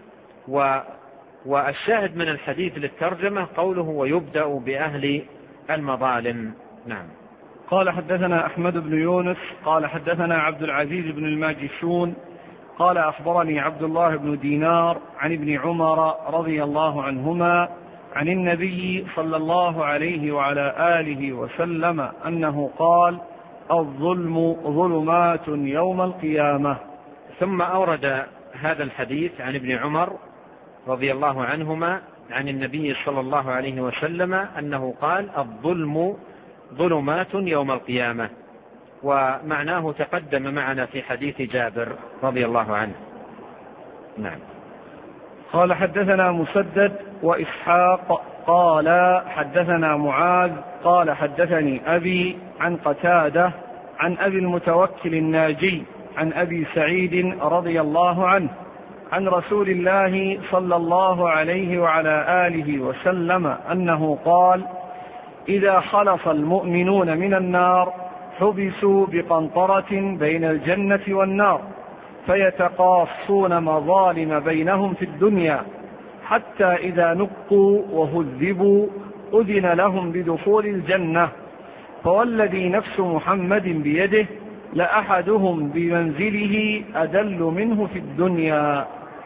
والشاهد من الحديث للترجمة قوله ويبدأ بأهل المظالم. نعم. قال حدثنا أحمد بن يونس قال حدثنا عبد العزيز بن الماجشون قال أخبرني عبد الله بن دينار عن ابن عمر رضي الله عنهما عن النبي صلى الله عليه وعلى آله وسلم أنه قال الظلم ظلمات يوم القيامة. ثم أورد هذا الحديث عن ابن عمر رضي الله عنهما عن النبي صلى الله عليه وسلم أنه قال الظلم ظلمات يوم القيامة، ومعناه تقدم معنا في حديث جابر رضي الله عنه. نعم. قال حدثنا مسدد وإسحاق قال حدثنا معاذ قال حدثني أبي عن قتادة عن أبي المتوكل الناجي عن أبي سعيد رضي الله عنه عن رسول الله صلى الله عليه وعلى آله وسلم أنه قال إذا خلص المؤمنون من النار حبسوا بقنطرة بين الجنة والنار فيتقاصون مظالم بينهم في الدنيا حتى إذا نقوا وهذبوا أذن لهم بدخول الجنة، فوالذي نفس محمد بيده لأحدهم بمنزله أدل منه في الدنيا.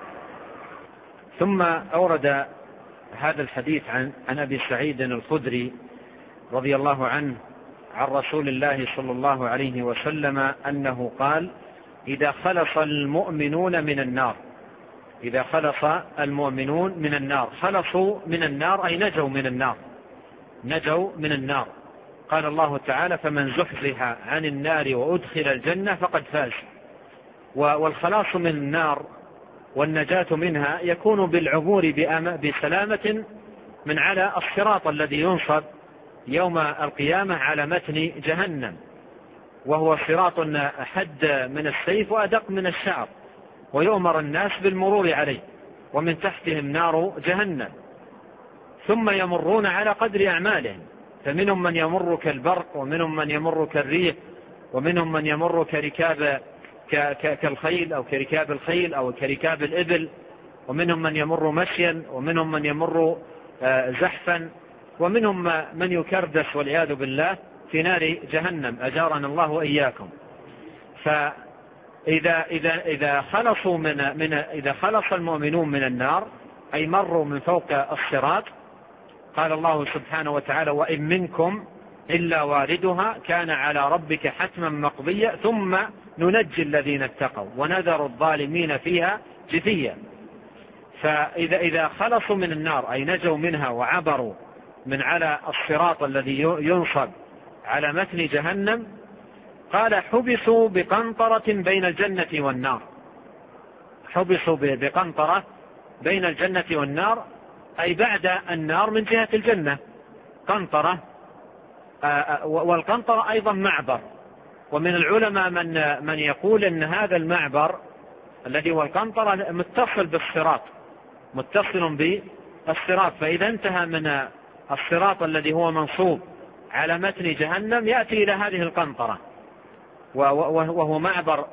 ثم أورد هذا الحديث عن أبي سعيد الخدري رضي الله عنه عن رسول الله صلى الله عليه وسلم أنه قال إذا خلص المؤمنون من النار، إذا خلص المؤمنون من النار. خلصوا من النار أي نجوا من النار، نجوا من النار. قال الله تعالى: فمن زحزح عن النار وأدخل الجنة فقد فاز. والخلاص من النار والنجاة منها يكون بالعبور بسلامة من على الصراط الذي ينصب يوم القيامة على متن جهنم، وهو صراط حد من السيف وأدق من الشعر، ويؤمر الناس بالمرور عليه، ومن تحتهم نار جهنم، ثم يمرون على قدر أعمالهم، فمنهم من يمر كالبرق، ومنهم من يمر كالريح، ومنهم من يمر كالخيل أو كركاب الخيل أو كركاب الإبل، ومنهم من يمر مشيا، ومنهم من يمر زحفا، ومنهم من يكردس والعياذ بالله في نار جهنم، أجارنا الله وإياكم. فإذا خلصوا إذا خلص المؤمنون من النار أي مروا من فوق الصراط، قال الله سبحانه وتعالى: وإن منكم إلا واردها كان على ربك حتما مقضيا ثم ننجي الذين اتقوا ونذر الظالمين فيها جثيا. فإذا خلصوا من النار أي نجوا منها وعبروا من على الصراط الذي ينصب على متن جهنم، قال: حبسوا بقنطرة بين الجنة والنار. حبسوا بقنطرة بين الجنة والنار أي بعد النار من جهة الجنة قنطرة، والقنطرة أيضا معبر. ومن العلماء من يقول أن هذا المعبر الذي هو القنطرة متصل بالصراط، متصل بالصراط، فإذا انتهى من الصراط الذي هو منصوب على متن جهنم يأتي إلى هذه القنطرة، وهو معبر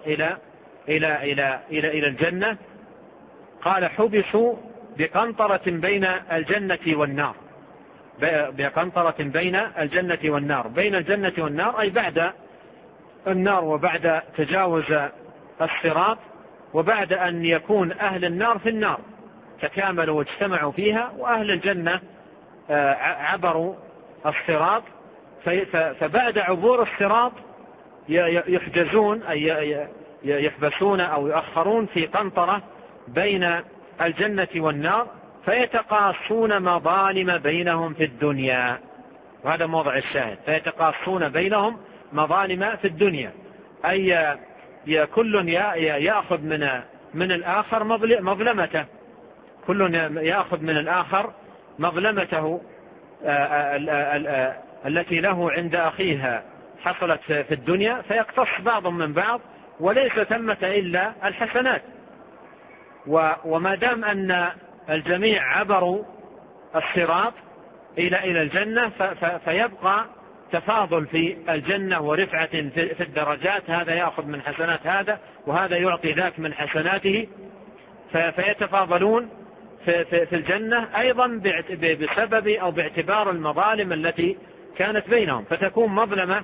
إلى الجنة. قال: حبسوا بقنطرة بين الجنة والنار، بقنطرة بين الجنة والنار. بين الجنة والنار أي بعد النار وبعد تجاوز الصراط، وبعد أن يكون أهل النار في النار تكاملوا واجتمعوا فيها، وأهل الجنة عبروا الصراط. فبعد عبور الصراط يحجزون أي يحبسون أو يؤخرون في قنطرة بين الجنة والنار، فيتقاصون مظالم بينهم في الدنيا. وهذا موضع الشاهد: فيتقاصون بينهم مظالم في الدنيا، أي كل يأخذ من الآخر مظلمته، كل يأخذ من الآخر مظلمته التي له عند أخيها حصلت في الدنيا، فيقتص بعض من بعض، وليس ثمة إلا الحسنات. وما دام أن الجميع عبروا الصراط إلى الجنة، فيبقى تفاضل في الجنة ورفعة في الدرجات، هذا يأخذ من حسنات هذا، وهذا يعطي ذاك من حسناته، فيتفاضلون في الجنة أيضا بسبب أو باعتبار المظالم التي كانت بينهم. فتكون مظلمة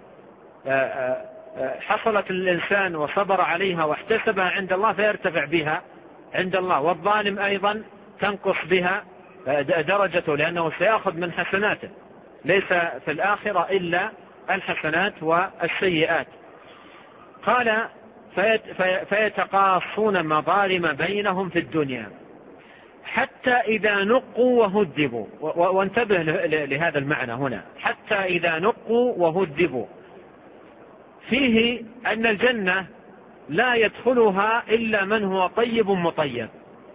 حصلت للإنسان وصبر عليها واحتسبها عند الله فيرتفع بها عند الله، والظالم أيضا تنقص بها درجته، لأنه سيأخذ من حسناته، ليس في الآخرة إلا الحسنات والسيئات. قال: فيتقاصون مظالم بينهم في الدنيا حتى إذا نقوا وهذبوا. وانتبه لهذا المعنى هنا: حتى إذا نقوا وهذبوا، فيه أن الجنة لا يدخلها إلا من هو طيب مطيب.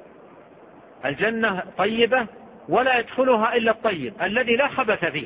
الجنة طيبة ولا يدخلها إلا الطيب الذي لا خبث فيه،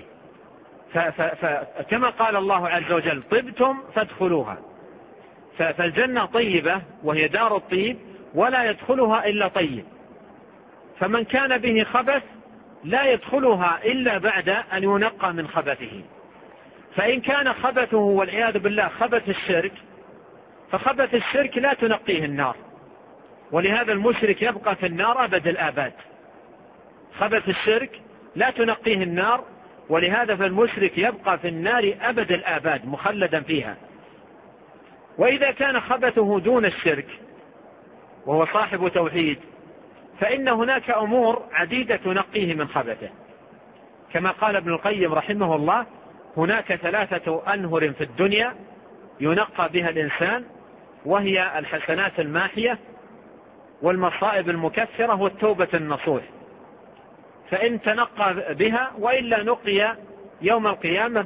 فكما قال الله عز وجل: طبتم فادخلوها. فالجنة طيبة وهي دار الطيب ولا يدخلها إلا طيب، فمن كان به خبث لا يدخلها إلا بعد أن ينقى من خبثه. فإن كان خبثه والعياذ بالله خبث الشرك، فخبث الشرك لا تنقيه النار، ولهذا المشرك يبقى في النار أبد الآباد. خبث الشرك لا تنقيه النار، ولهذا فالمشرك يبقى في النار أبد الآباد مخلدا فيها. وإذا كان خبثه دون الشرك وهو صاحب توحيد، فإن هناك أمور عديدة تنقيه من خبثه، كما قال ابن القيم رحمه الله: هناك 3 أنهر في الدنيا ينقى بها الإنسان وهي الحسنات الماحية والمصائب المكفرة والتوبة النصوح، فإن تنقى بها وإلا نقي يوم القيامة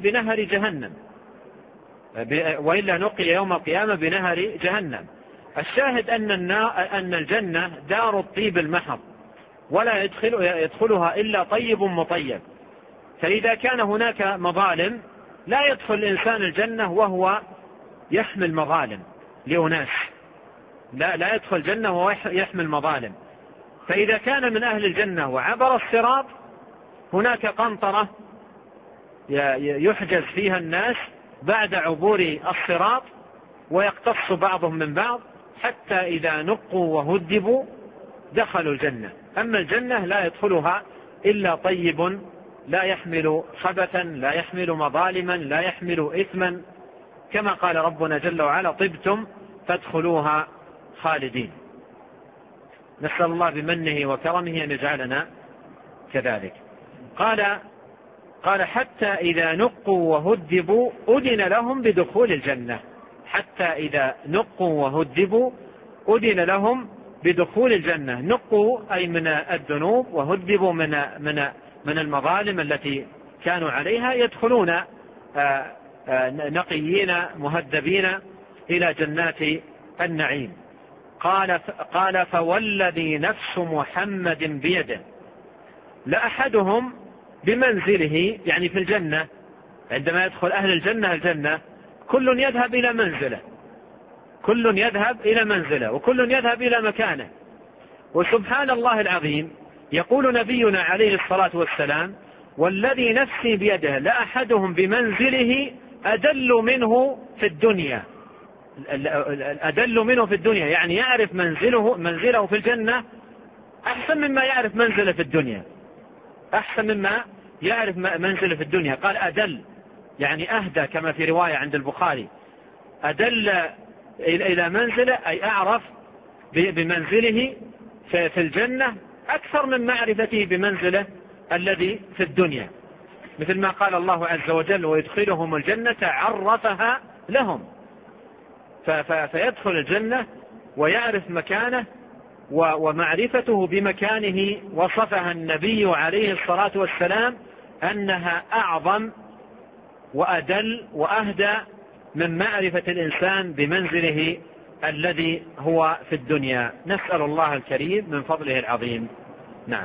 بنهر جهنم. الشاهد أن الجنة دار الطيب المحض، ولا يدخلها إلا طيب مطيب. فإذا كان هناك مظالم لا يدخل الإنسان الجنة وهو يحمل مظالم لأناس، لا يدخل الجنة وهو يحمل مظالم. فإذا كان من أهل الجنة وعبر الصراط هناك قنطرة يحجز فيها الناس بعد عبور الصراط ويقتص بعضهم من بعض حتى إذا نقوا وهدبوا دخلوا الجنة. أما الجنة لا يدخلها إلا طيب لا يحمل خبثا، لا يحمل مظالما، لا يحمل إثما، كما قال ربنا جل وعلا: طبتم فادخلوها خالدين. نسأل الله بمنه وكرمه أن يجعلنا كذلك. قال حتى إذا نقوا وهدبوا أذن لهم بدخول الجنة. حتى إذا نقوا وهدبوا أذن لهم بدخول الجنة. نقوا أي من الذنوب، وهدبوا من المظالم التي كانوا عليها، يدخلون نقيين مهذبين إلى جنات النعيم. قال فوالذي نفس محمد بيده لأحدهم بمنزله، يعني في الجنة عندما يدخل أهل الجنة كل يذهب إلى منزله وكل يذهب إلى مكانه. وسبحان الله العظيم، يقول نبينا عليه الصلاة والسلام: والذي نفسي بيده لأحدهم بمنزله أدل منه في الدنيا. أدل منه في الدنيا يعني يعرف منزله في الجنة أحسن مما يعرف منزله في الدنيا، أحسن مما يعرف منزله في الدنيا. قال أدل يعني أهدى، كما في رواية عند البخاري: أدل إلى منزله أي أعرف بمنزله في الجنة أكثر من معرفته بمنزله الذي في الدنيا، مثل ما قال الله عز وجل: ويدخلهم الجنة عرفها لهم. فيدخل الجنة ويعرف مكانه، ومعرفته بمكانه وصفها النبي عليه الصلاة والسلام أنها أعظم وأدل وأهدى من معرفة الإنسان بمنزله الذي هو في الدنيا. نسأل الله الكريم من فضله العظيم. نعم.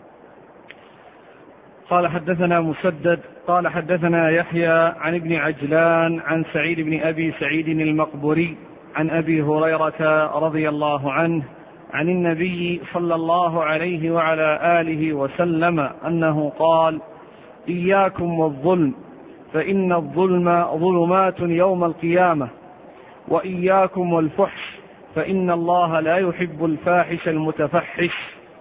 قال حدثنا مسدد قال حدثنا يحيى عن ابن عجلان عن سعيد بن أبي سعيد المقبري عن أبي هريرة رضي الله عنه عن النبي صلى الله عليه وعلى آله وسلم أنه قال: إياكم والظلم فإن الظلم ظلمات يوم القيامة، وإياكم والفحش فإن الله لا يحب الفاحش المتفحش،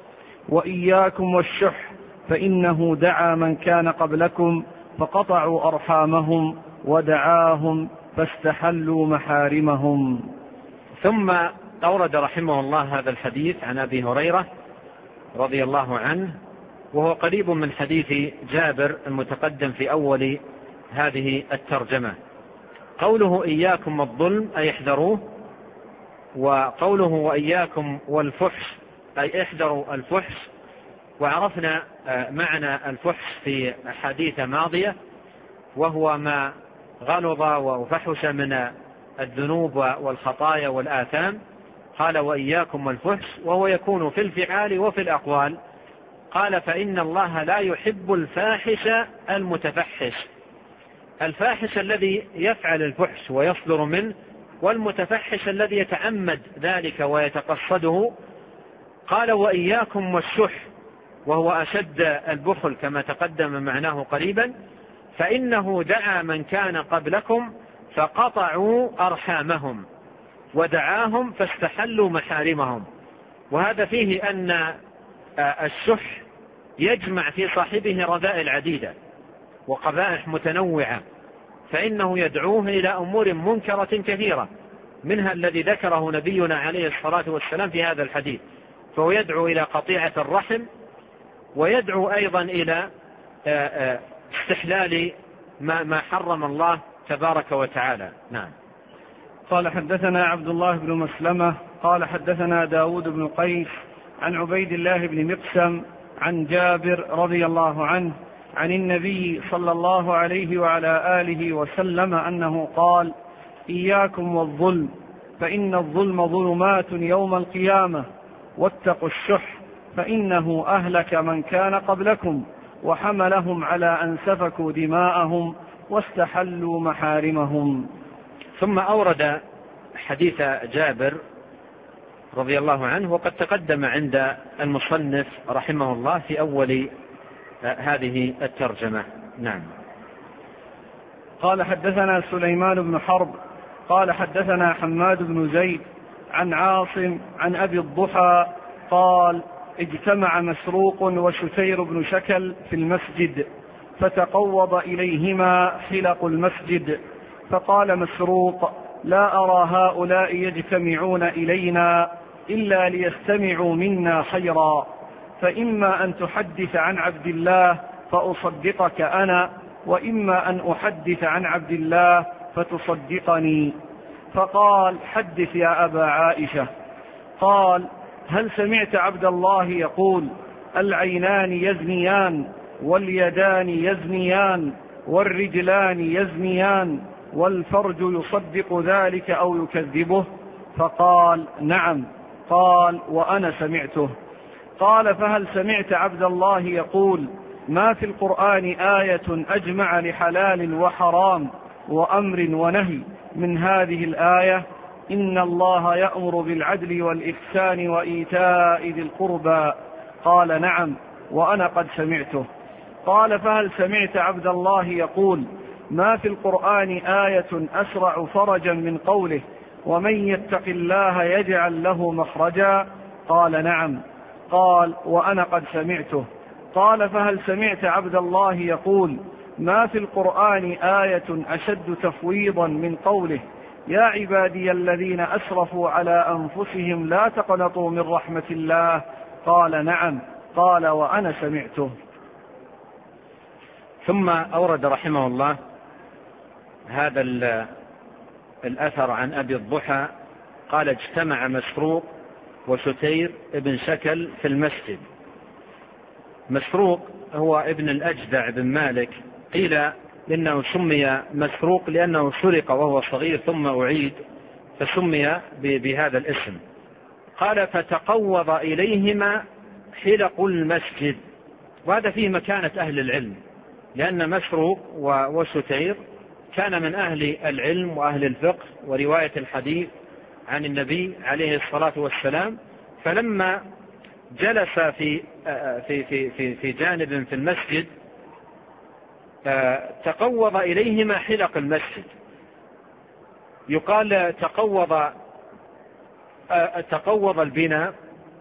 وإياكم والشح فإنه دعا من كان قبلكم فقطعوا أرحامهم ودعاهم فاستحلوا محارمهم. ثم أورد رحمه الله هذا الحديث عن أبي هريرة رضي الله عنه، وهو قريب من حديث جابر المتقدم في أول هذه الترجمة. قوله إياكم والظلم أي احذروه، وقوله وإياكم والفحش أي احذروا الفحش. وعرفنا معنى الفحش في أحاديث ماضية، وهو ما غلظ وفحش من الذنوب والخطايا والآثام. قال وإياكم والفحش، وهو يكون في الفعال وفي الأقوال. قال فإن الله لا يحب الفاحش المتفحش. الفاحش الذي يفعل الفحش ويصدر منه، والمتفحش الذي يتعمد ذلك ويتقصده. قال وإياكم والشح، وهو أشد البخل كما تقدم معناه قريبا. فإنه دعا من كان قبلكم فقطعوا أرحامهم ودعاهم فاستحلوا محارمهم. وهذا فيه أن الشح يجمع في صاحبه رذائل عديدة وقبائح متنوعة، فإنه يدعوه إلى أمور منكرة كثيرة، منها الذي ذكره نبينا عليه الصلاة والسلام في هذا الحديث. فهو يدعو إلى قطيعة الرحم، ويدعو أيضا إلى استحلال ما حرم الله تبارك وتعالى. نعم. قال حدثنا عبد الله بن مسلمة قال حدثنا داود بن قيس عن عبيد الله بن مقسم عن جابر رضي الله عنه عن النبي صلى الله عليه وعلى آله وسلم أنه قال: إياكم والظلم، فإن الظلم ظلمات يوم القيامة، واتقوا الشح، فإنه أهلك من كان قبلكم وحملهم على أن سفكوا دماءهم واستحلوا محارمهم. ثم أورد حديث جابر رضي الله عنه، وقد تقدم عند المصنف رحمه الله في أول هذه الترجمة. نعم. قال حدثنا سليمان بن حرب قال حدثنا حماد بن زيد عن عاصم عن أبي الضحى قال: اجتمع مسروق وشتير بن شكل في المسجد، فتقوض إليهما حلق المسجد، فقال مسروق: لا أرى هؤلاء يجتمعون إلينا إلا ليستمعوا منا خيرا، فإما أن تحدث عن عبد الله فأصدقك أنا، وإما أن أحدث عن عبد الله فتصدقني. فقال: حدث يا أبا عائشة. قال: هل سمعت عبد الله يقول: العينان يزنيان، واليدان يزنيان، والرجلان يزنيان، والفرج يصدق ذلك أو يكذبه؟ فقال: نعم. قال: وأنا سمعته. قال: فهل سمعت عبد الله يقول: ما في القرآن آية أجمع لحلال وحرام وأمر ونهي من هذه الآية: إن الله يأمر بالعدل والإحسان وإيتاء ذي القربى؟ قال: نعم، وأنا قد سمعته. قال: فهل سمعت عبد الله يقول: ما في القرآن آية أسرع فرجا من قوله: ومن يتق الله يجعل له مخرجا؟ قال: نعم. قال: وأنا قد سمعته. قال: فهل سمعت عبد الله يقول: ما في القرآن آية أشد تفويضا من قوله: يا عبادي الذين أسرفوا على أنفسهم لا تقنطوا من رحمة الله؟ قال: نعم. قال: وأنا سمعته. ثم أورد رحمه الله هذا الأثر عن أبي الضحى قال: اجتمع مسروق وشتير ابن شكل في المسجد. مسروق هو ابن الأجدع بن مالك، قيل إنه سمي مسروق لأنه سرق وهو صغير ثم أعيد فسمي بهذا الاسم. قال: فتقوض إليهما حلق المسجد، وهذا فيه مكانة أهل العلم، لأن مسروق وشتير كان من أهل العلم وأهل الفقه ورواية الحديث عن النبي عليه الصلاة والسلام، فلما جلس في جانب في المسجد تقوض إليهما حلق المسجد. يقال تقوض البناء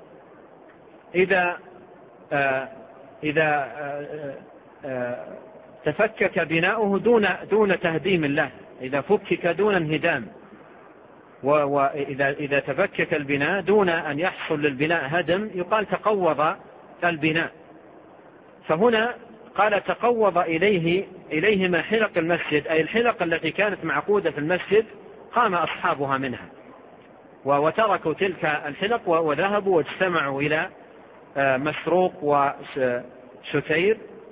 إذا تفكك بناؤه دون تهديم الله، إذا فكك دون انهدام، وإذا تفكك البناء دون أن يحصل للبناء هدم يقال تقوض البناء. فهنا قال: تقوض إليهما حلق المسجد، أي الحلق التي كانت معقودة في المسجد قام أصحابها منها وتركوا تلك الحلق وذهبوا واجتمعوا إلى مسروق وشتير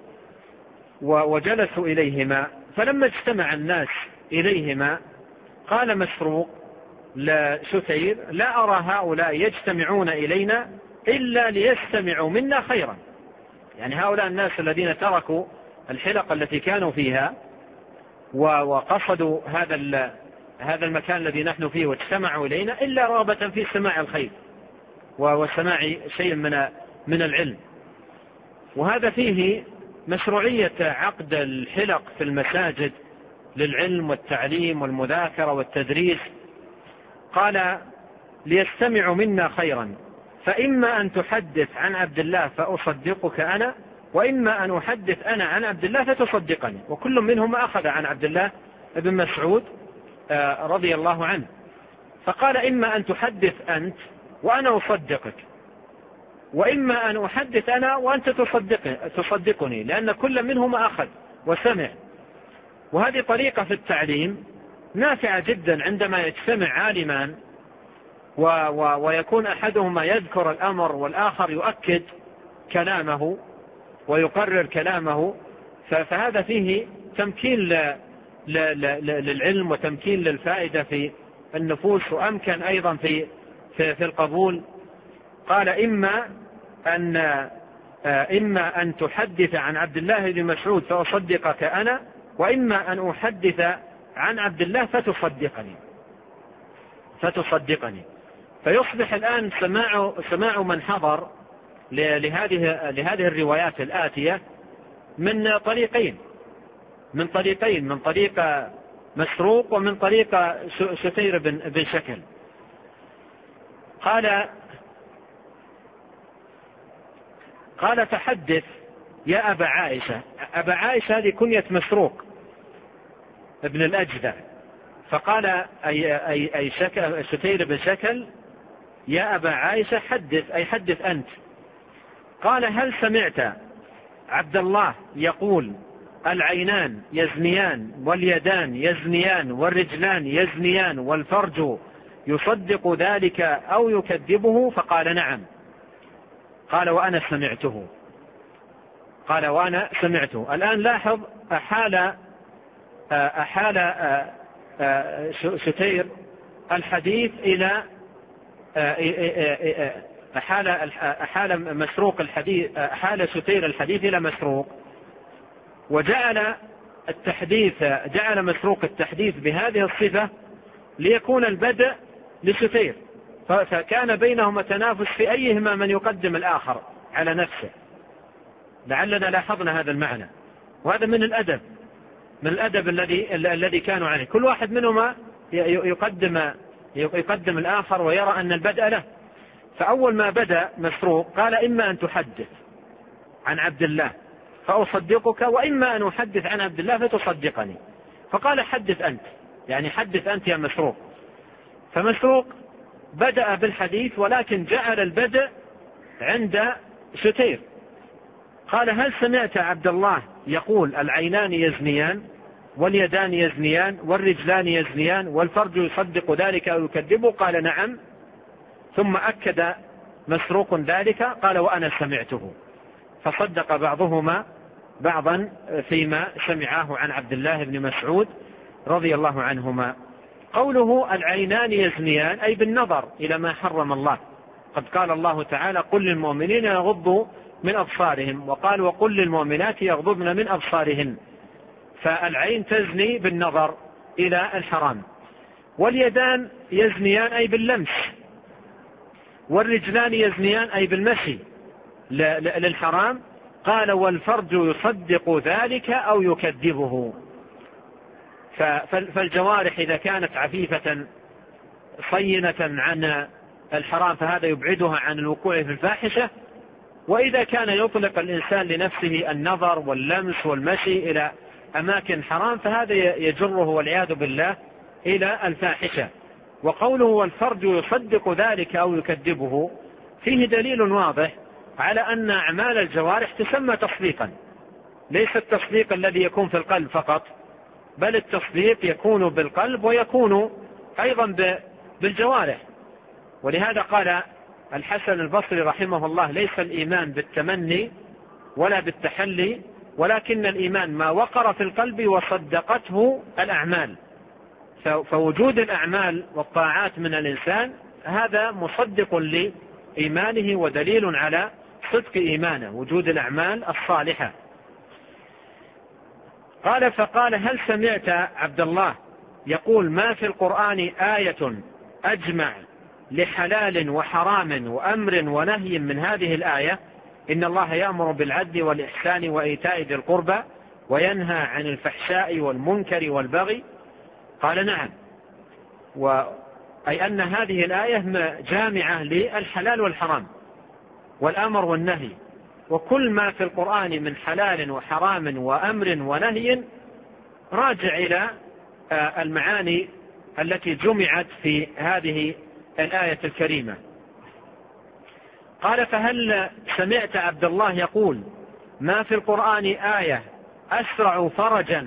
وجلسوا إليهما. فلما اجتمع الناس إليهما قال مسروق لشتير: لا أرى هؤلاء يجتمعون إلينا إلا ليستمعوا منا خيرا. يعني هؤلاء الناس الذين تركوا الحلقة التي كانوا فيها وقصدوا هذا المكان الذي نحن فيه واجتمعوا إلينا إلا رغبة في سماع الخير وسماع شيء من العلم. وهذا فيه مشروعية عقد الحلق في المساجد للعلم والتعليم والمذاكرة والتدريس. قال: ليستمعوا منا خيرا، فإما أن تحدث عن عبد الله فأصدقك أنا، وإما أن أحدث أنا عن عبد الله فتصدقني. وكل منهما أخذ عن عبد الله بن مسعود رضي الله عنه. فقال: إما أن تحدث أنت وأنا أصدقك، وإما أن أحدث أنا وأنت تصدقني، لأن كل منهما أخذ وسمع. وهذه طريقة في التعليم نافعة جدا عندما يجتمع عالمان ويكون أحدهما يذكر الأمر والآخر يؤكد كلامه ويقرر كلامه، فهذا فيه تمكين للعلم وتمكين للفائدة في النفوس، وأمكن أيضا في القبول. قال إما أن تحدث عن عبد الله بن مسعود فأصدقك أنا، وإما أن أحدث عن عبد الله فتصدقني. فيصبح الآن سماع من حضر لهذه الروايات الآتية من طريقين، من طريق مسروق ومن طريق شتير بن شكل. قال تحدث يا أبا عائشة. أبا عائشة هذه كنية مسروق ابن الأجدع، فقال أي شتير بن شكل يا أبا عائشة حدث، أي حدث أنت. قال هل سمعت عبد الله يقول العينان يزنيان واليدان يزنيان والرجلان يزنيان والفرج يصدق ذلك أو يكذبه؟ فقال نعم. قال وأنا سمعته. الآن لاحظ أحال شتير الحديث إلى أحال شتير الحديث إلى مسروق، وجعل مسروق التحديث بهذه الصفة ليكون البدء لشتير، فكان بينهما تنافس في أيهما من يقدم الآخر على نفسه. لعلنا لاحظنا هذا المعنى، وهذا من الأدب الذي كانوا عليه. كل واحد منهما يقدم الآخر ويرى أن البدء له. فأول ما بدأ مسروق قال إما أن تحدث عن عبد الله فأصدقك، وإما أن أحدث عن عبد الله فتصدقني. فقال حدث أنت، يعني حدث أنت يا مسروق. فمسروق بدأ بالحديث ولكن جعل البدء عند شتير. قال هل سمعت عبد الله يقول العينان يزنيان واليدان يزنيان والرجلان يزنيان والفرج يصدق ذلك أو يكذبه؟ قال نعم. ثم أكد مسروق ذلك، قال وأنا سمعته. فصدق بعضهما بعضا فيما سمعاه عن عبد الله بن مسعود رضي الله عنهما. قوله العينان يزنيان أي بالنظر إلى ما حرم الله. قد قال الله تعالى قل للمؤمنين يغضوا من أبصارهم، وقال وقل للمؤمنات يغضضن من أبصارهن. فالعين تزني بالنظر إلى الحرام. واليدان يزنيان أي باللمس، والرجلان يزنيان أي بالمشي للحرام. قال والفرج يصدق ذلك أو يكذبه. فالجوارح إذا كانت عفيفة صينة عن الحرام فهذا يبعدها عن الوقوع في الفاحشة، وإذا كان يطلق الإنسان لنفسه النظر واللمس والمشي إلى أماكن حرام فهذا يجره والعياذ بالله إلى الفاحشة. وقوله والفرج يصدق ذلك أو يكذبه فيه دليل واضح على أن أعمال الجوارح تسمى تصديقا، ليس التصديق الذي يكون في القلب فقط، بل التصديق يكون بالقلب ويكون أيضا بالجوارح. ولهذا قال الحسن البصري رحمه الله ليس الإيمان بالتمني ولا بالتحلي، ولكن الإيمان ما وقر في القلب وصدقته الأعمال. فوجود الأعمال والطاعات من الإنسان هذا مصدق لإيمانه ودليل على صدق إيمانه، وجود الأعمال الصالحة. فقال هل سمعت عبد الله يقول ما في القرآن آية أجمع لحلال وحرام وأمر ونهي من هذه الآية؟ إن الله يأمر بالعدل والإحسان وإيتاء ذي القربى وينهى عن الفحشاء والمنكر والبغي. قال نعم، أي أن هذه الآية جامعة للحلال والحرام والأمر والنهي، وكل ما في القرآن من حلال وحرام وأمر ونهي راجع إلى المعاني التي جمعت في هذه الآية الكريمة. قال فهل سمعت عبد الله يقول ما في القرآن آية أسرع فرجا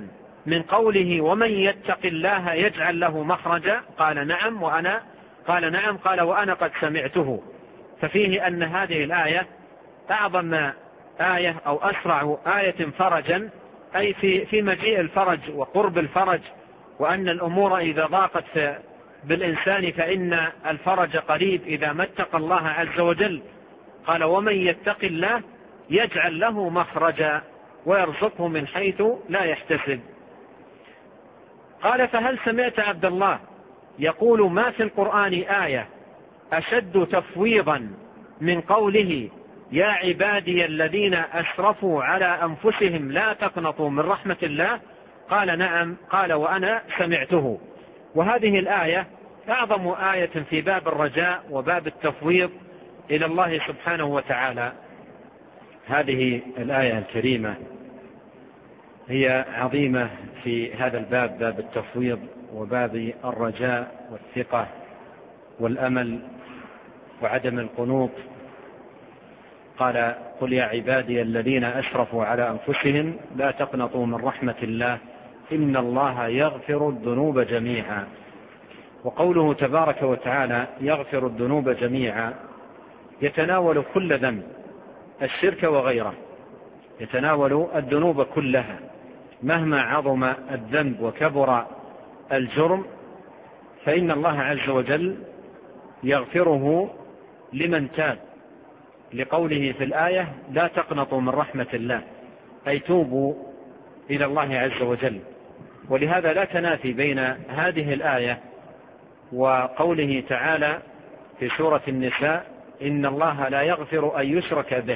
من قوله ومن يتق الله يجعل له مخرجا؟ قال نعم وأنا قد سمعته. ففيه أن هذه الآية أعظم آية أو أسرع آية فرجا، أي في مجيء الفرج وقرب الفرج، وأن الأمور إذا ضاقت بالإنسان فإن الفرج قريب إذا ما اتقى الله عز وجل. قال ومن يتق الله يجعل له مخرجا ويرزقه من حيث لا يحتسب. قال فهل سمعت عبد الله يقول ما في القرآن آية أشد تفويضا من قوله يا عبادي الذين أسرفوا على أنفسهم لا تقنطوا من رحمة الله؟ قال نعم. قال وأنا سمعته. وهذه الآية أعظم آية في باب الرجاء وباب التفويض إلى الله سبحانه وتعالى. هذه الآية الكريمة هي عظيمة في هذا الباب، باب التفويض وباب الرجاء والثقة والأمل وعدم القنوط. قال قل يا عبادي الذين أسرفوا على أنفسهم لا تقنطوا من رحمة الله إن الله يغفر الذنوب جميعا. وقوله تبارك وتعالى يغفر الذنوب جميعا يتناول كل ذنب، الشرك وغيره، يتناول الذنوب كلها مهما عظم الذنب وكبر الجرم، فإن الله عز وجل يغفره لمن تاب، لقوله في الآية لا تقنطوا من رحمة الله، أي توبوا إلى الله عز وجل. ولهذا لا تنافي بين هذه الآية وقوله تعالى في سورة النساء إن الله لا يغفر أن يشرك به.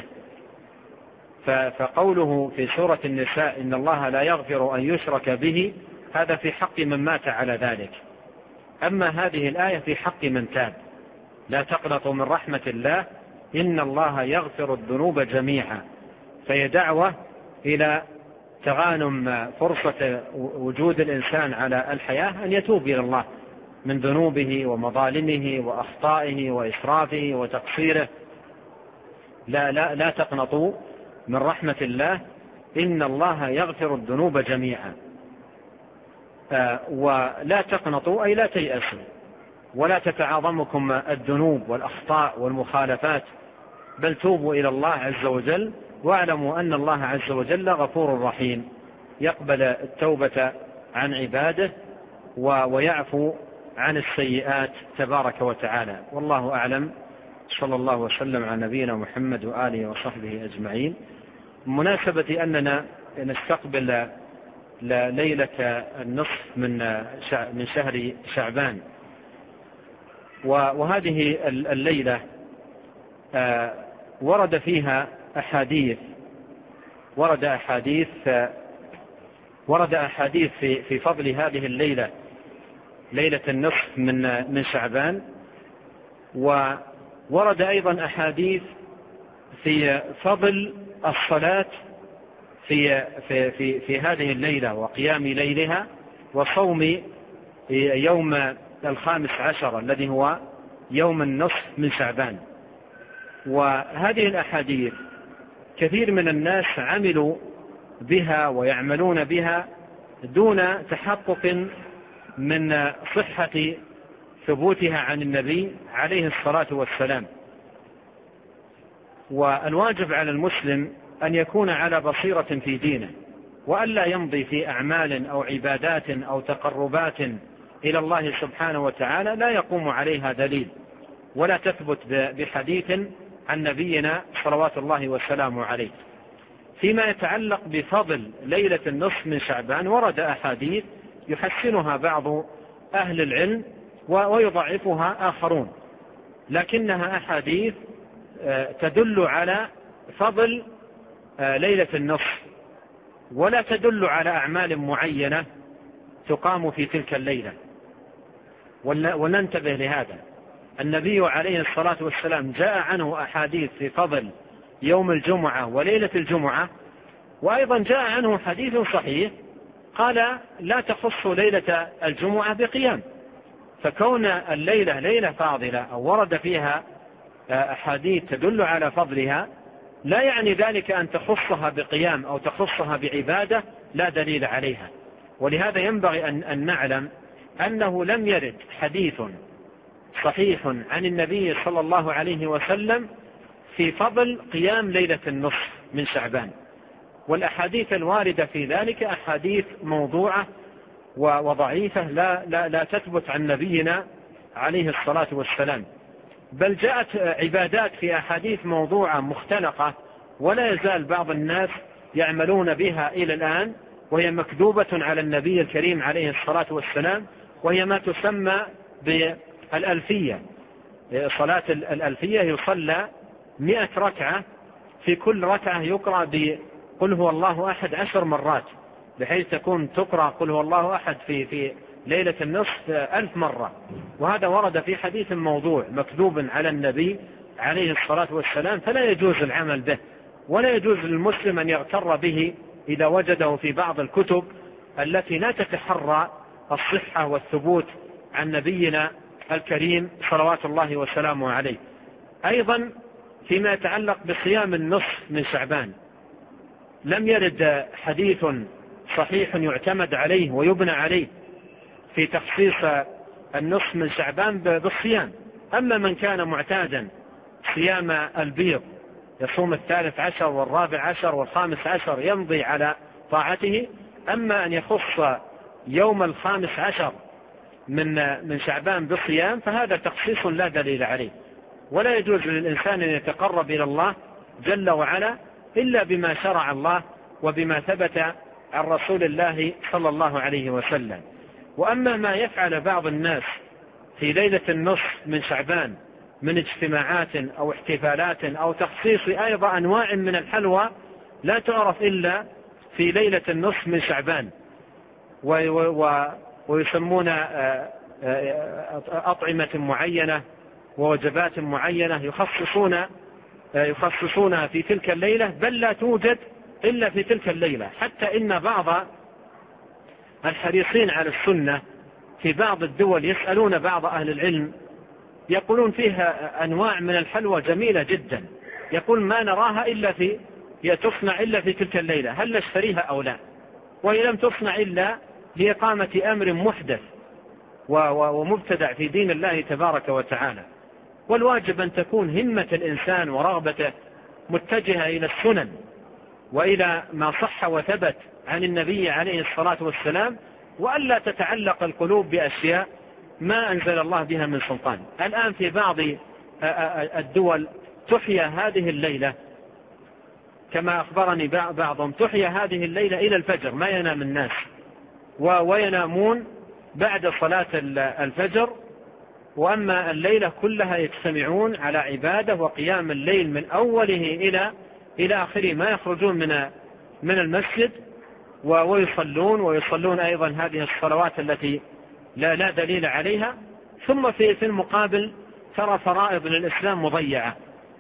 فقوله في سورة النساء إن الله لا يغفر أن يشرك به هذا في حق من مات على ذلك. أما هذه الآية في حق من تاب، لا تقنطوا من رحمة الله إن الله يغفر الذنوب جميعا. فهي دعوة إلى تغانم فرصة وجود الإنسان على الحياة أن يتوب إلى الله من ذنوبه ومظالمه وأخطائه وإسرافه وتقصيره. لا تقنطوا من رحمة الله إن الله يغفر الذنوب جميعا. ولا تقنطوا أي لا تيأسوا ولا تتعاظمكم الذنوب والأخطاء والمخالفات، بل توبوا إلى الله عز وجل واعلموا أن الله عز وجل غفور رحيم يقبل التوبة عن عباده ويعفو عن السيئات تبارك وتعالى. والله أعلم. صلى الله وسلم على نبينا محمد وآله وصحبه أجمعين. مناسبة أننا نستقبل ليلة النصف من شهر شعبان، وهذه الليلة ورد فيها أحاديث، ورد أحاديث في فضل هذه الليلة، ليلة النصف من شعبان. وورد أيضا أحاديث في فضل الصلاة في هذه الليلة وقيام ليلها وصوم يوم 15 الذي هو يوم النصف من شعبان. وهذه الأحاديث كثير من الناس عملوا بها ويعملون بها دون تحقق من صحة ثبوتها عن النبي عليه الصلاة والسلام. والواجب على المسلم أن يكون على بصيرة في دينه، وألا يمضي في أعمال أو عبادات أو تقربات إلى الله سبحانه وتعالى لا يقوم عليها دليل ولا تثبت بحديث عن نبينا صلوات الله وسلامه عليه. فيما يتعلق بفضل ليلة النصف من شعبان ورد أحاديث يحسنها بعض أهل العلم ويضعفها آخرون، لكنها أحاديث تدل على فضل ليلة النصف ولا تدل على أعمال معينة تقام في تلك الليلة. وننتبه لهذا. النبي عليه الصلاة والسلام جاء عنه أحاديث في فضل يوم الجمعة وليلة الجمعة، وأيضا جاء عنه حديث صحيح قال لا تخص ليلة الجمعة بقيام. فكون الليلة ليلة فاضلة أو ورد فيها أحاديث تدل على فضلها لا يعني ذلك أن تخصها بقيام أو تخصها بعبادة لا دليل عليها، ولهذا ينبغي أن نعلم أنه لم يرد حديث صحيح عن النبي صلى الله عليه وسلم في فضل قيام ليلة النصف من شعبان، والأحاديث الواردة في ذلك أحاديث موضوعة وضعيفة لا تثبت عن نبينا عليه الصلاة والسلام، بل جاءت عبادات في أحاديث موضوعة مختلقة ولا يزال بعض الناس يعملون بها إلى الآن، وهي مكذوبة على النبي الكريم عليه الصلاة والسلام، وهي ما تسمى بالألفية. صلاة الألفية يصلى 100 ركعة، في كل ركعة يقرأ بقل هو الله أحد 10 مرات، بحيث تكون تقرأ قل هو الله أحد في ليلة النصف 1000 مرة. وهذا ورد في حديث موضوع مكذوب على النبي عليه الصلاة والسلام، فلا يجوز العمل به، ولا يجوز للمسلم أن يغتر به إذا وجده في بعض الكتب التي لا تتحرى الصحة والثبوت عن نبينا الكريم صلوات الله وسلامه عليه. أيضا فيما يتعلق بصيام النصف من شعبان، لم يرد حديث صحيح يعتمد عليه ويبنى عليه في تخصيص النصف من شعبان بالصيام. أما من كان معتادا صيام البيض يصوم 13 و14 و15 يمضي على طاعته، أما أن يخص يوم 15 من شعبان بالصيام فهذا تخصيص لا دليل عليه، ولا يجوز للإنسان أن يتقرب إلى الله جل وعلا إلا بما شرع الله وبما ثبت عن رسول الله صلى الله عليه وسلم. وأما ما يفعل بعض الناس في ليلة النصف من شعبان من اجتماعات أو احتفالات أو تخصيص أيضا أنواع من الحلوى لا تعرف إلا في ليلة النصف من شعبان، ويسمون أطعمة معينة ووجبات معينة يخصصونها في تلك الليلة، بل لا توجد إلا في تلك الليلة. حتى إن بعض الحريصين على السنة في بعض الدول يسألون بعض أهل العلم يقولون فيها أنواع من الحلوى جميلة جدا، يقول ما نراها تصنع إلا في تلك الليلة، هل نشتريها أو لا؟ وهي لم تصنع إلا لإقامة أمر محدث ومبتدع في دين الله تبارك وتعالى. والواجب أن تكون همة الإنسان ورغبته متجهة إلى السنن وإلى ما صح وثبت عن النبي عليه الصلاة والسلام، وألا تتعلق القلوب بأشياء ما أنزل الله بها من سلطان. الآن في بعض الدول تحيا هذه الليلة كما أخبرني بعضهم، تحيا هذه الليلة إلى الفجر، ما ينام الناس وينامون بعد صلاة الفجر، وأما الليلة كلها يجتمعون على عبادة وقيام الليل من أوله إلى آخره، ما يخرجون من المسجد ويصلون أيضا هذه الصلوات التي لا دليل عليها. ثم في المقابل ترى فرائض للإسلام مضيعة،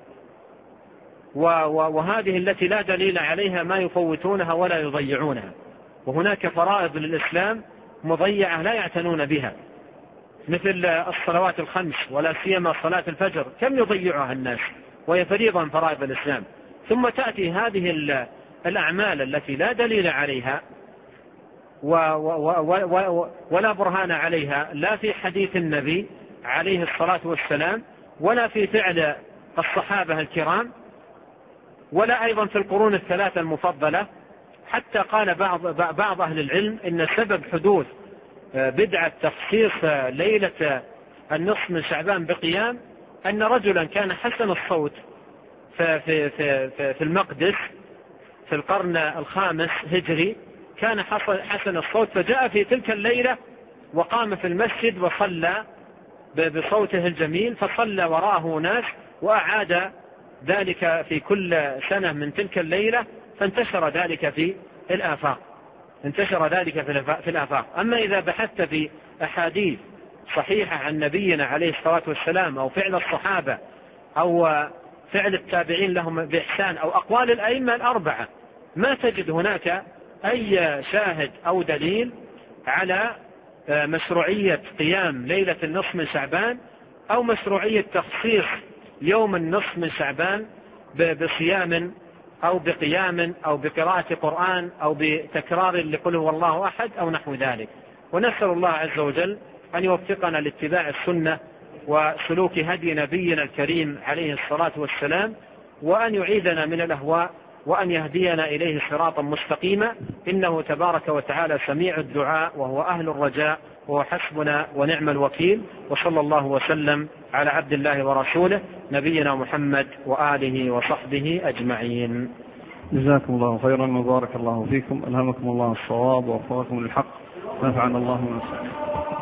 وهذه التي لا دليل عليها ما يفوتونها ولا يضيعونها، وهناك فرائض للإسلام مضيعة لا يعتنون بها، مثل الصلوات الخمس ولا سيما صلاة الفجر، كم يضيعها الناس وهي فريضة من فرائض الإسلام. ثم تأتي هذه الأعمال التي لا دليل عليها ولا برهان عليها لا في حديث النبي عليه الصلاة والسلام ولا في فعل الصحابة الكرام ولا أيضا في القرون الثلاثة المفضلة. حتى قال بعض أهل العلم إن سبب حدوث بدعة تخصيص ليلة النصف من شعبان بقيام أن رجلا كان حسن الصوت في المقدس في القرن الخامس هجري، كان حسن الصوت، فجاء في تلك الليلة وقام في المسجد وصلى بصوته الجميل، فصلى وراءه ناس، وأعاد ذلك في كل سنة من تلك الليلة، فانتشر ذلك في الآفاق. أما إذا بحثت في أحاديث صحيحة عن نبينا عليه الصلاة والسلام أو فعل الصحابة أو فعل التابعين لهم بإحسان أو أقوال الأئمة الأربعة، ما تجد هناك أي شاهد أو دليل على مشروعية قيام ليلة النصف من شعبان أو مشروعية تخصيص يوم النصف من شعبان بصيام أو بقيام أو بقراءة قرآن أو بتكرار لقل هو الله أحد أو نحو ذلك. ونسأل الله عز وجل أن يوفقنا لاتباع السنة وسلوك هدي نبينا الكريم عليه الصلاة والسلام، وأن يعيذنا من الأهواء، وأن يهدينا إليه صراطا مستقيما، إنه تبارك وتعالى سميع الدعاء وهو أهل الرجاء وهو حسبنا ونعم الوكيل. وصلى الله وسلم على عبد الله ورسوله نبينا محمد وآله وصحبه أجمعين. جزاكم الله خيرا وبارك الله فيكم، ألهمكم الله الصواب ووفقكم للحق، نفعنا الله من السلام.